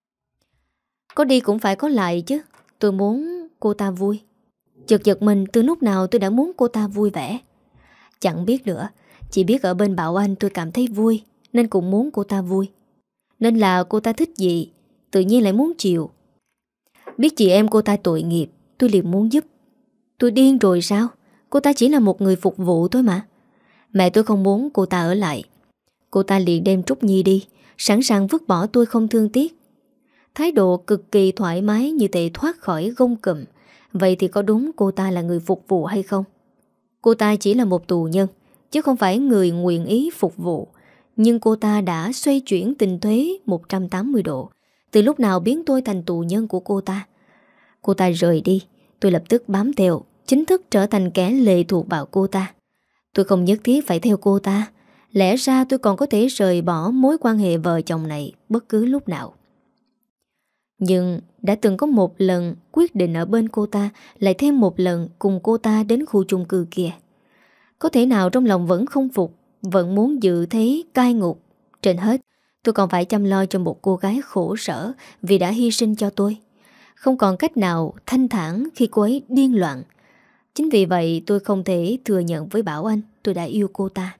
Speaker 1: Có đi cũng phải có lại chứ. Tôi muốn cô ta vui. Chợt giật mình, từ lúc nào tôi đã muốn cô ta vui vẻ. Chẳng biết nữa. Chỉ biết ở bên Bảo Anh tôi cảm thấy vui, nên cũng muốn cô ta vui. Nên là cô ta thích gì tự nhiên lại muốn chịu. Biết chị em cô ta tội nghiệp, tôi liền muốn giúp. Tôi điên rồi sao? Cô ta chỉ là một người phục vụ thôi mà. Mẹ tôi không muốn cô ta ở lại. Cô ta liền đem Trúc Nhi đi, sẵn sàng vứt bỏ tôi không thương tiếc. Thái độ cực kỳ thoải mái như thể thoát khỏi gông cùm. Vậy thì có đúng cô ta là người phục vụ hay không? Cô ta chỉ là một tù nhân, chứ không phải người nguyện ý phục vụ. Nhưng cô ta đã xoay chuyển tình thế một trăm tám mươi độ. Từ lúc nào biến tôi thành tù nhân của cô ta? Cô ta rời đi, tôi lập tức bám theo, chính thức trở thành kẻ lệ thuộc vào cô ta. Tôi không nhất thiết phải theo cô ta. Lẽ ra tôi còn có thể rời bỏ mối quan hệ vợ chồng này bất cứ lúc nào. Nhưng đã từng có một lần quyết định ở bên cô ta, lại thêm một lần cùng cô ta đến khu chung cư kia. Có thể nào trong lòng vẫn không phục, vẫn muốn dự thế cai ngục. Trên hết, tôi còn phải chăm lo cho một cô gái khổ sở vì đã hy sinh cho tôi. Không còn cách nào thanh thản khi cô ấy điên loạn. Chính vì vậy tôi không thể thừa nhận với Bảo Anh tôi đã yêu cô ta.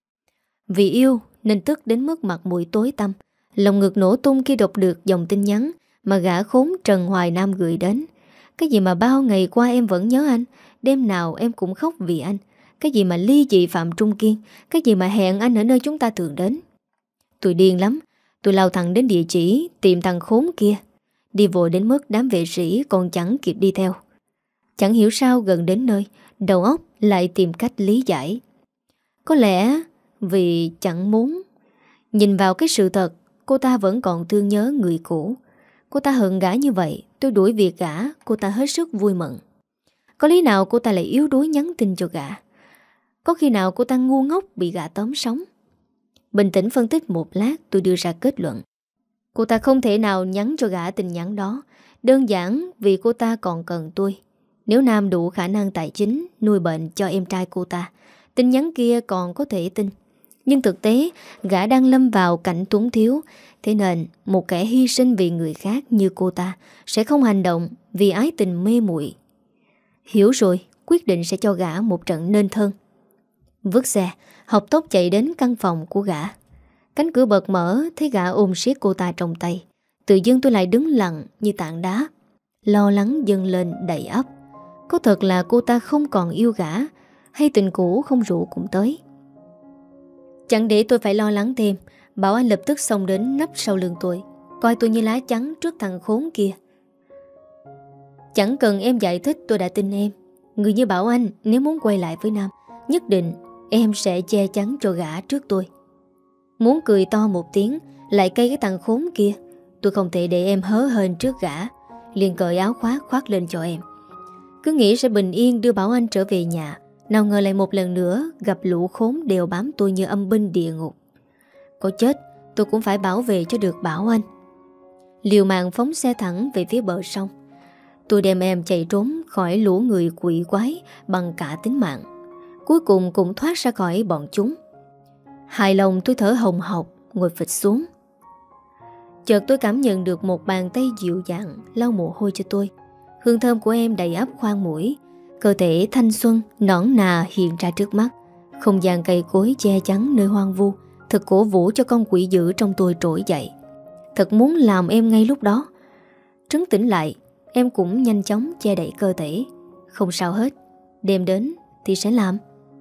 Speaker 1: Vì yêu nên tức đến mức mặt mũi tối tăm, lòng ngực nổ tung khi đọc được dòng tin nhắn mà gã khốn Trần Hoài Nam gửi đến. Cái gì mà bao ngày qua em vẫn nhớ anh, đêm nào em cũng khóc vì anh. Cái gì mà ly dị Phạm Trung Kiên, cái gì mà hẹn anh ở nơi chúng ta thường đến. Tôi điên lắm. Tôi lao thẳng đến địa chỉ tìm thằng khốn kia. Đi vội đến mức đám vệ sĩ còn chẳng kịp đi theo. Chẳng hiểu sao gần đến nơi, đầu óc lại tìm cách lý giải. Có lẽ vì chẳng muốn. Nhìn vào cái sự thật, cô ta vẫn còn thương nhớ người cũ. Cô ta hận gã như vậy, tôi đuổi việc gã, cô ta hết sức vui mừng. Có lý nào cô ta lại yếu đuối nhắn tin cho gã? Có khi nào cô ta ngu ngốc bị gã tóm sống? Bình tĩnh phân tích một lát, tôi đưa ra kết luận. Cô ta không thể nào nhắn cho gã tin nhắn đó. Đơn giản vì cô ta còn cần tôi. Nếu Nam đủ khả năng tài chính nuôi bệnh cho em trai cô ta, tin nhắn kia còn có thể tin. Nhưng thực tế gã đang lâm vào cảnh túng thiếu. Thế nên một kẻ hy sinh vì người khác như cô ta sẽ không hành động vì ái tình mê muội. Hiểu rồi, quyết định sẽ cho gã một trận nên thân. Vứt xe, học tốc chạy đến căn phòng của gã. Cánh cửa bật mở, thấy gã ôm siết cô ta trong tay. Tự dưng tôi lại đứng lặng như tảng đá. Lo lắng dâng lên đầy ắp. Có thật là cô ta không còn yêu gã, hay tình cũ không rủ cũng tới? Chẳng để tôi phải lo lắng thêm, Bảo Anh lập tức xông đến nấp sau lưng tôi, coi tôi như lá chắn trước thằng khốn kia. Chẳng cần em giải thích, tôi đã tin em. Người như Bảo Anh nếu muốn quay lại với Nam, nhất định em sẽ che chắn cho gã trước tôi. Muốn cười to một tiếng, lại cay cái thằng khốn kia. Tôi không thể để em hớ hênh trước gã, liền cởi áo khoác khoác lên cho em. Cứ nghĩ sẽ bình yên đưa Bảo Anh trở về nhà, nào ngờ lại một lần nữa gặp lũ khốn đều bám tôi như âm binh địa ngục. Có chết tôi cũng phải bảo vệ cho được Bảo Anh. Liều mạng phóng xe thẳng về phía bờ sông. Tôi đem em chạy trốn khỏi lũ người quỷ quái bằng cả tính mạng. Cuối cùng cũng thoát ra khỏi bọn chúng. Hài lòng tôi thở hồng hộc ngồi phịch xuống. Chợt tôi cảm nhận được một bàn tay dịu dàng lau mồ hôi cho tôi. Hương thơm của em đầy ắp khoang mũi. Cơ thể thanh xuân, nõn nà hiện ra trước mắt. Không gian cây cối che chắn nơi hoang vu thật cổ vũ cho con quỷ dữ trong tôi trỗi dậy. Thật muốn làm em ngay lúc đó. Trấn tĩnh lại, em cũng nhanh chóng che đậy cơ thể. Không sao hết, đêm đến thì sẽ làm.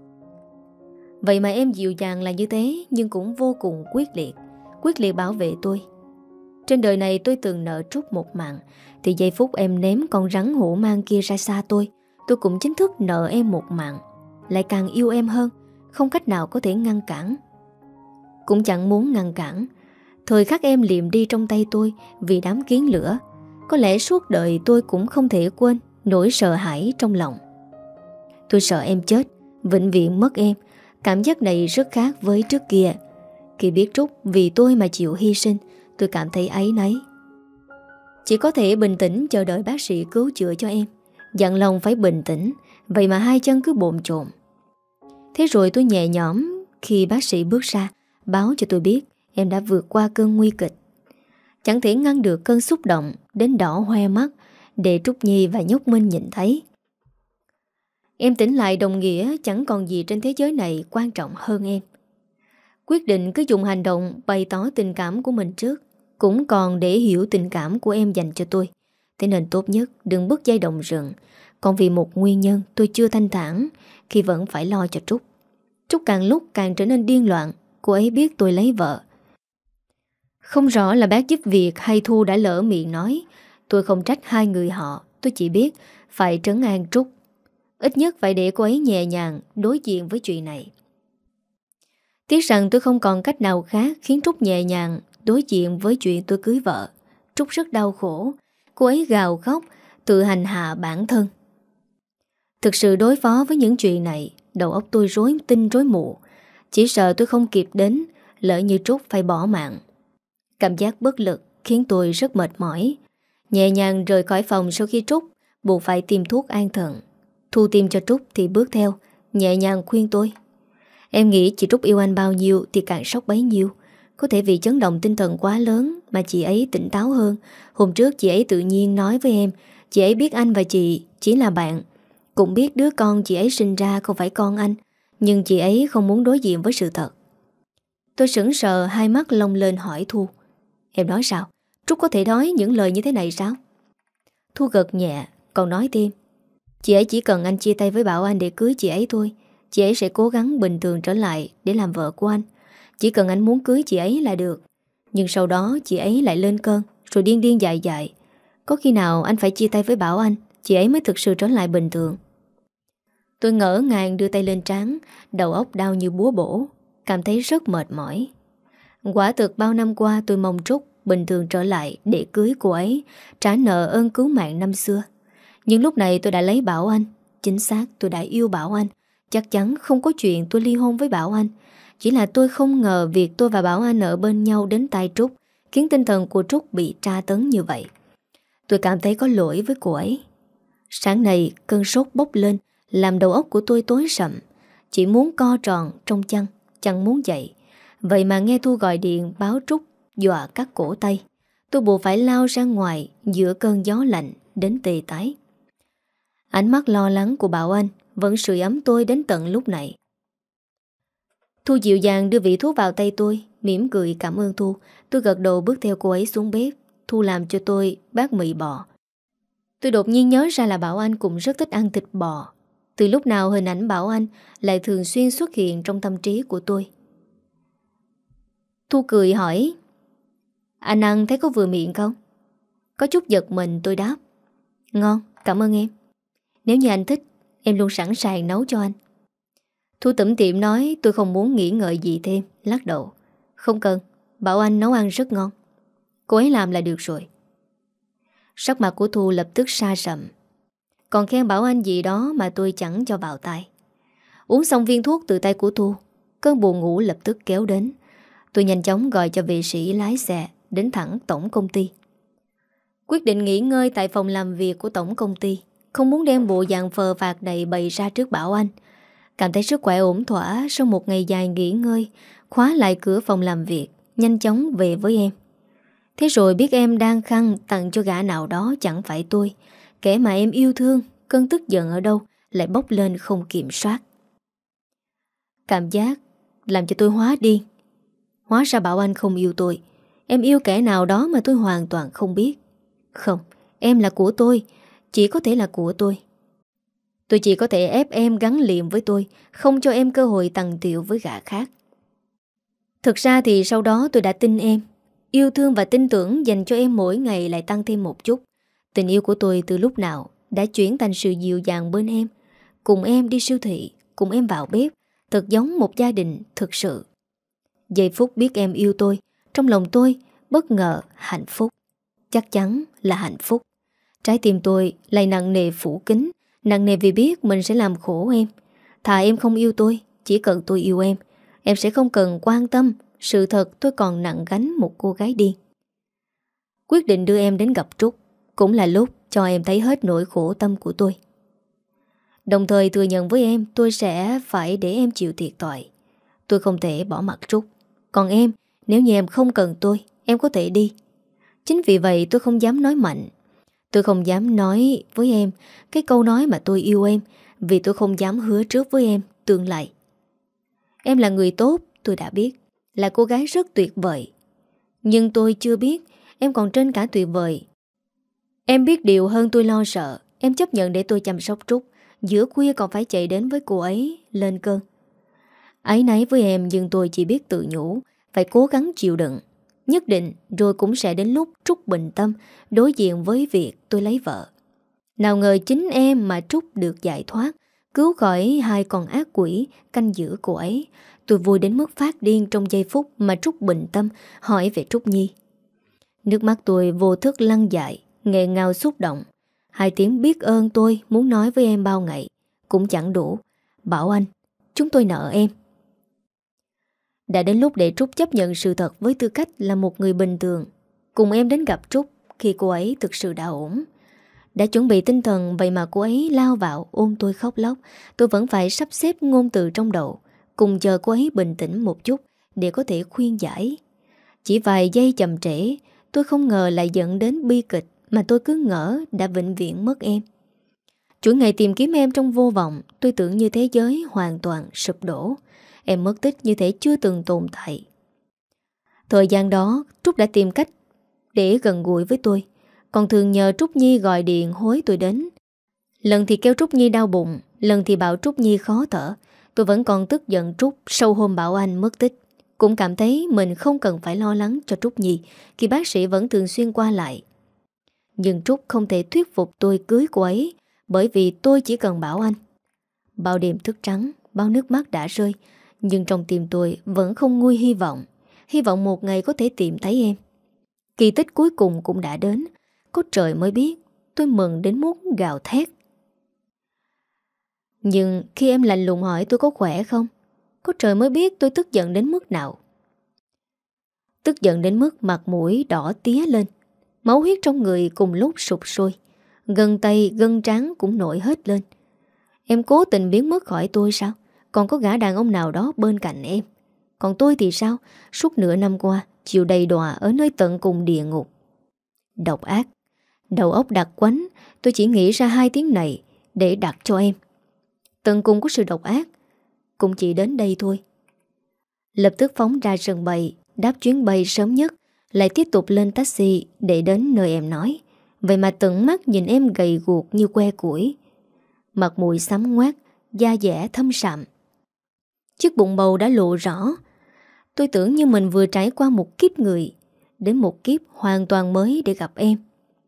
Speaker 1: Vậy mà em dịu dàng là như thế, nhưng cũng vô cùng quyết liệt. Quyết liệt bảo vệ tôi. Trên đời này tôi từng nợ Trúc một mạng, thì giây phút em ném con rắn hổ mang kia ra xa tôi, tôi cũng chính thức nợ em một mạng. Lại càng yêu em hơn, không cách nào có thể ngăn cản. Cũng chẳng muốn ngăn cản. Thời khắc em liệm đi trong tay tôi vì đám kiến lửa, có lẽ suốt đời tôi cũng không thể quên nỗi sợ hãi trong lòng. Tôi sợ em chết, vĩnh viễn mất em. Cảm giác này rất khác với trước kia. Khi biết Trúc vì tôi mà chịu hy sinh, tôi cảm thấy áy náy. Chỉ có thể bình tĩnh chờ đợi bác sĩ cứu chữa cho em. Dặn lòng phải bình tĩnh, vậy mà hai chân cứ bồn chồn. Thế rồi tôi nhẹ nhõm khi bác sĩ bước ra, báo cho tôi biết em đã vượt qua cơn nguy kịch. Chẳng thể ngăn được cơn xúc động đến đỏ hoe mắt để Trúc Nhi và Nhóc Minh nhìn thấy. Em tỉnh lại đồng nghĩa chẳng còn gì trên thế giới này quan trọng hơn em. Quyết định cứ dùng hành động bày tỏ tình cảm của mình trước, cũng còn để hiểu tình cảm của em dành cho tôi. Thế nên tốt nhất đừng bước dây động rừng. Còn vì một nguyên nhân tôi chưa thanh thản khi vẫn phải lo cho Trúc. Trúc càng lúc càng trở nên điên loạn. Cô ấy biết tôi lấy vợ. Không rõ là bác giúp việc hay Thu đã lỡ miệng nói. Tôi không trách hai người họ. Tôi chỉ biết phải trấn an Trúc. Ít nhất phải để cô ấy nhẹ nhàng đối diện với chuyện này. Tiếc rằng tôi không còn cách nào khác khiến Trúc nhẹ nhàng đối diện với chuyện tôi cưới vợ. Trúc rất đau khổ. Cô ấy gào khóc, tự hành hạ bản thân. Thực sự đối phó với những chuyện này, đầu óc tôi rối tinh rối mù. Chỉ sợ tôi không kịp đến, lỡ như Trúc phải bỏ mạng. Cảm giác bất lực khiến tôi rất mệt mỏi. Nhẹ nhàng rời khỏi phòng sau khi Trúc buộc phải tiêm thuốc an thần. Thu tiêm cho Trúc thì bước theo, nhẹ nhàng khuyên tôi. Em nghĩ chị Trúc yêu anh bao nhiêu thì càng sốc bấy nhiêu. Có thể vì chấn động tinh thần quá lớn mà chị ấy tỉnh táo hơn. Hôm trước chị ấy tự nhiên nói với em, chị ấy biết anh và chị chỉ là bạn, cũng biết đứa con chị ấy sinh ra không phải con anh, nhưng chị ấy không muốn đối diện với sự thật. Tôi sững sờ, hai mắt lông lên hỏi Thu. Em nói sao? Trúc có thể nói những lời như thế này sao? Thu gật nhẹ, còn nói thêm. Chị ấy chỉ cần anh chia tay với Bảo Anh để cưới chị ấy thôi. Chị ấy sẽ cố gắng bình thường trở lại để làm vợ của anh. Chỉ cần anh muốn cưới chị ấy là được. Nhưng sau đó chị ấy lại lên cơn, rồi điên điên dại dại. Có khi nào anh phải chia tay với Bảo Anh, chị ấy mới thực sự trở lại bình thường. Tôi ngỡ ngàng đưa tay lên trán, đầu óc đau như búa bổ, cảm thấy rất mệt mỏi. Quả thực bao năm qua tôi mong Trúc bình thường trở lại để cưới cô ấy, trả nợ ơn cứu mạng năm xưa. Nhưng lúc này tôi đã lấy Bảo Anh. Chính xác, tôi đã yêu Bảo Anh. Chắc chắn không có chuyện tôi ly hôn với Bảo Anh. Chỉ là tôi không ngờ việc tôi và Bảo Anh ở bên nhau đến tai Trúc khiến tinh thần của Trúc bị tra tấn như vậy. Tôi cảm thấy có lỗi với cô ấy. Sáng nay cơn sốt bốc lên, làm đầu óc của tôi tối sầm. Chỉ muốn co tròn trong chăn, chẳng muốn dậy. Vậy mà nghe Thu gọi điện báo Trúc dọa cắt cổ tay. Tôi buộc phải lao ra ngoài giữa cơn gió lạnh đến tê tái. Ánh mắt lo lắng của Bảo Anh vẫn sưởi ấm tôi đến tận lúc này. Thu dịu dàng đưa vị thuốc vào tay tôi, mỉm cười cảm ơn Thu. Tôi gật đầu bước theo cô ấy xuống bếp. Thu làm cho tôi bát mì bò. Tôi đột nhiên nhớ ra là Bảo Anh cũng rất thích ăn thịt bò. Từ lúc nào hình ảnh Bảo Anh lại thường xuyên xuất hiện trong tâm trí của tôi. Thu cười hỏi, anh ăn thấy có vừa miệng không? Có chút giật mình tôi đáp, ngon, cảm ơn em. Nếu như anh thích, em luôn sẵn sàng nấu cho anh. Thu tủm tỉm nói. Tôi không muốn nghĩ ngợi gì thêm, lắc đầu. Không cần, Bảo Anh nấu ăn rất ngon, cô ấy làm là được rồi. Sắc mặt của Thu lập tức sa sầm. Còn khen Bảo Anh gì đó mà tôi chẳng cho vào tai. Uống xong viên thuốc từ tay của Thu, cơn buồn ngủ lập tức kéo đến. Tôi nhanh chóng gọi cho vệ sĩ lái xe đến thẳng tổng công ty. Quyết định nghỉ ngơi tại phòng làm việc của tổng công ty. Không muốn đem bộ dạng phờ phạc này bày ra trước Bảo Anh. Cảm thấy sức khỏe ổn thỏa sau một ngày dài nghỉ ngơi, khóa lại cửa phòng làm việc, nhanh chóng về với em. Thế rồi biết em đang khăng tặng cho gã nào đó chẳng phải tôi. Kẻ mà em yêu thương, cơn tức giận ở đâu lại bốc lên không kiểm soát. Cảm giác làm cho tôi hóa điên. Hóa ra bảo anh không yêu tôi. Em yêu kẻ nào đó mà tôi hoàn toàn không biết. Không, em là của tôi, chỉ có thể là của tôi. Tôi chỉ có thể ép em gắn liệm với tôi, không cho em cơ hội tằng tiệu với gã khác. Thực ra thì sau đó tôi đã tin em. Yêu thương và tin tưởng dành cho em mỗi ngày lại tăng thêm một chút. Tình yêu của tôi từ lúc nào đã chuyển thành sự dịu dàng bên em. Cùng em đi siêu thị, cùng em vào bếp, thật giống một gia đình thực sự. Giây phút biết em yêu tôi, trong lòng tôi bất ngờ hạnh phúc. Chắc chắn là hạnh phúc. Trái tim tôi lại nặng nề phủ kín, nặng nề vì biết mình sẽ làm khổ em. Thà em không yêu tôi, chỉ cần tôi yêu em, em sẽ không cần quan tâm sự thật tôi còn nặng gánh một cô gái điên. Quyết định đưa em đến gặp Trúc cũng là lúc cho em thấy hết nỗi khổ tâm của tôi. Đồng thời thừa nhận với em tôi sẽ phải để em chịu thiệt thòi. Tôi không thể bỏ mặc Trúc. Còn em, nếu như em không cần tôi, em có thể đi. Chính vì vậy tôi không dám nói mạnh. Tôi không dám nói với em cái câu nói mà tôi yêu em, vì tôi không dám hứa trước với em tương lai. Em là người tốt, tôi đã biết, là cô gái rất tuyệt vời. Nhưng tôi chưa biết em còn trên cả tuyệt vời. Em biết điều hơn tôi lo sợ. Em chấp nhận để tôi chăm sóc Trúc, giữa khuya còn phải chạy đến với cô ấy lên cơn. Áy náy với em, nhưng tôi chỉ biết tự nhủ phải cố gắng chịu đựng. Nhất định rồi cũng sẽ đến lúc Trúc bình tâm đối diện với việc tôi lấy vợ. Nào ngờ chính em mà Trúc được giải thoát, cứu khỏi hai con ác quỷ canh giữ cô ấy. Tôi vui đến mức phát điên trong giây phút mà Trúc bình tâm hỏi về Trúc Nhi. Nước mắt tôi vô thức lăn dại, nghẹn ngào xúc động. Hai tiếng biết ơn tôi muốn nói với em bao ngày cũng chẳng đủ. Bảo anh, chúng tôi nợ em. Đã đến lúc để Trúc chấp nhận sự thật với tư cách là một người bình thường. Cùng em đến gặp Trúc khi cô ấy thực sự đã ổn. Đã chuẩn bị tinh thần, vậy mà cô ấy lao vào ôm tôi khóc lóc. Tôi vẫn phải sắp xếp ngôn từ trong đầu, cùng chờ cô ấy bình tĩnh một chút để có thể khuyên giải. Chỉ vài giây chậm trễ, tôi không ngờ lại dẫn đến bi kịch mà tôi cứ ngỡ đã vĩnh viễn mất em. Chuỗi ngày tìm kiếm em trong vô vọng, tôi tưởng như thế giới hoàn toàn sụp đổ. Em mất tích như thể chưa từng tồn tại. Thời gian đó Trúc đã tìm cách để gần gũi với tôi, còn thường nhờ Trúc Nhi gọi điện hối tôi đến. Lần thì kêu Trúc Nhi đau bụng, lần thì bảo Trúc Nhi khó thở. Tôi vẫn còn tức giận Trúc sau hôm bảo anh mất tích. Cũng cảm thấy mình không cần phải lo lắng cho Trúc Nhi khi bác sĩ vẫn thường xuyên qua lại. Nhưng Trúc không thể thuyết phục tôi cưới cô ấy, bởi vì tôi chỉ cần bảo anh. Bao đêm thức trắng, bao nước mắt đã rơi, nhưng trong tim tôi vẫn không nguôi hy vọng. Hy vọng một ngày có thể tìm thấy em. Kỳ tích cuối cùng cũng đã đến. Có trời mới biết, tôi mừng đến muốn gào thét. Nhưng khi em lạnh lùng hỏi tôi có khỏe không, có trời mới biết tôi tức giận đến mức nào. Tức giận đến mức mặt mũi đỏ tía lên, máu huyết trong người cùng lúc sụp sôi, gân tay gân trán cũng nổi hết lên. Em cố tình biến mất khỏi tôi sao? Còn có gã đàn ông nào đó bên cạnh em. Còn tôi thì sao? Suốt nửa năm qua chịu đầy đọa ở nơi tận cùng địa ngục. Độc ác. Đầu óc đặc quánh. Tôi chỉ nghĩ ra hai tiếng này để đặt cho em. Tận cùng của sự độc ác cũng chỉ đến đây thôi. Lập tức phóng ra sân bay, đáp chuyến bay sớm nhất, lại tiếp tục lên taxi để đến nơi em nói. Vậy mà tận mắt nhìn em gầy guộc như que củi, mặt mũi xám ngoát, da dẻ thâm sạm, chiếc bụng bầu đã lộ rõ. Tôi tưởng như mình vừa trải qua một kiếp người, đến một kiếp hoàn toàn mới để gặp em.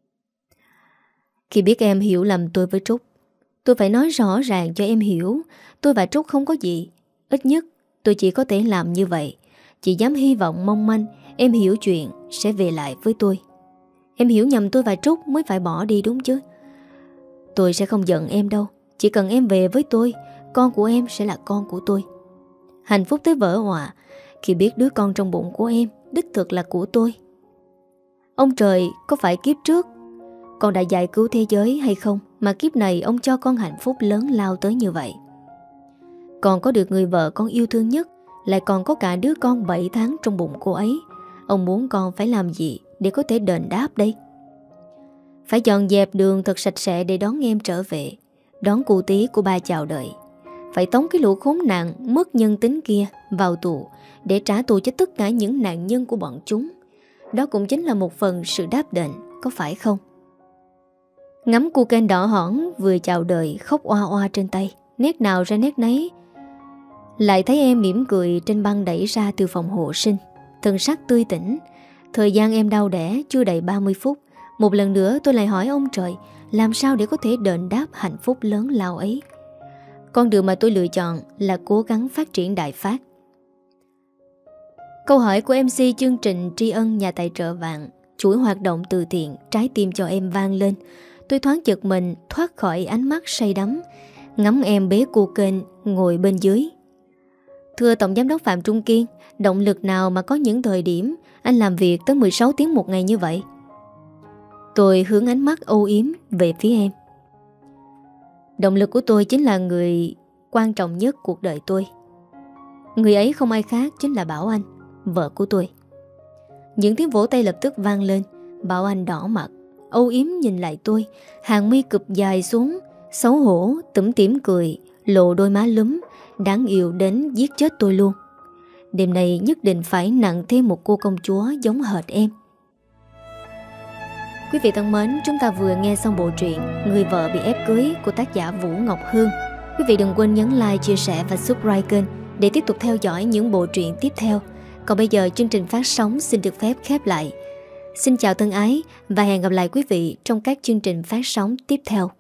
Speaker 1: Khi biết em hiểu lầm tôi với Trúc, tôi phải nói rõ ràng cho em hiểu tôi và Trúc không có gì. Ít nhất tôi chỉ có thể làm như vậy. Chỉ dám hy vọng mong manh em hiểu chuyện sẽ về lại với tôi. Em hiểu nhầm tôi và Trúc mới phải bỏ đi đúng chứ? Tôi sẽ không giận em đâu. Chỉ cần em về với tôi, con của em sẽ là con của tôi. Hạnh phúc tới vỡ hòa khi biết đứa con trong bụng của em đích thực là của tôi. Ông trời có phải kiếp trước con đã giải cứu thế giới hay không mà kiếp này ông cho con hạnh phúc lớn lao tới như vậy? Còn có được người vợ con yêu thương nhất, lại còn có cả đứa con bảy tháng trong bụng cô ấy. Ông muốn con phải làm gì để có thể đền đáp đây? Phải dọn dẹp đường thật sạch sẽ để đón em trở về, đón cụ tí của ba chào đợi. Phải tống cái lũ khốn nạn mất nhân tính kia vào tù để trả thù cho tất cả những nạn nhân của bọn chúng. Đó cũng chính là một phần sự đáp đền, có phải không? Ngắm cu kênh đỏ hỏn vừa chào đời khóc oa oa trên tay, nét nào ra nét nấy. Lại thấy em mỉm cười trên băng đẩy ra từ phòng hộ sinh, thần sắc tươi tỉnh. Thời gian em đau đẻ chưa đầy ba mươi phút. Một lần nữa tôi lại hỏi ông trời, làm sao để có thể đền đáp hạnh phúc lớn lao ấy? Con đường mà tôi lựa chọn là cố gắng phát triển Đại Phát. Câu hỏi của em xê chương trình tri ân nhà tài trợ vàng, chuỗi hoạt động từ thiện trái tim cho em vang lên. Tôi thoáng giật mình thoát khỏi ánh mắt say đắm, ngắm em bế cô kênh ngồi bên dưới. Thưa Tổng Giám đốc Phạm Trung Kiên, động lực nào mà có những thời điểm anh làm việc tới mười sáu tiếng một ngày như vậy? Tôi hướng ánh mắt âu yếm về phía em. Động lực của tôi chính là người quan trọng nhất cuộc đời tôi. Người ấy không ai khác chính là Bảo Anh, vợ của tôi. Những tiếng vỗ tay lập tức vang lên. Bảo Anh đỏ mặt, âu yếm nhìn lại tôi, hàng mi cụp dài xuống, xấu hổ, tủm tỉm cười, lộ đôi má lúm, đáng yêu đến giết chết tôi luôn. Đêm nay nhất định phải nặng thêm một cô công chúa giống hệt em. Quý vị thân mến, chúng ta vừa nghe xong bộ truyện Người vợ bị ép cưới của tác giả Vũ Ngọc Hương. Quý vị đừng quên nhấn like, chia sẻ và subscribe kênh để tiếp tục theo dõi những bộ truyện tiếp theo. Còn bây giờ chương trình phát sóng xin được phép khép lại. Xin chào thân ái và hẹn gặp lại quý vị trong các chương trình phát sóng tiếp theo.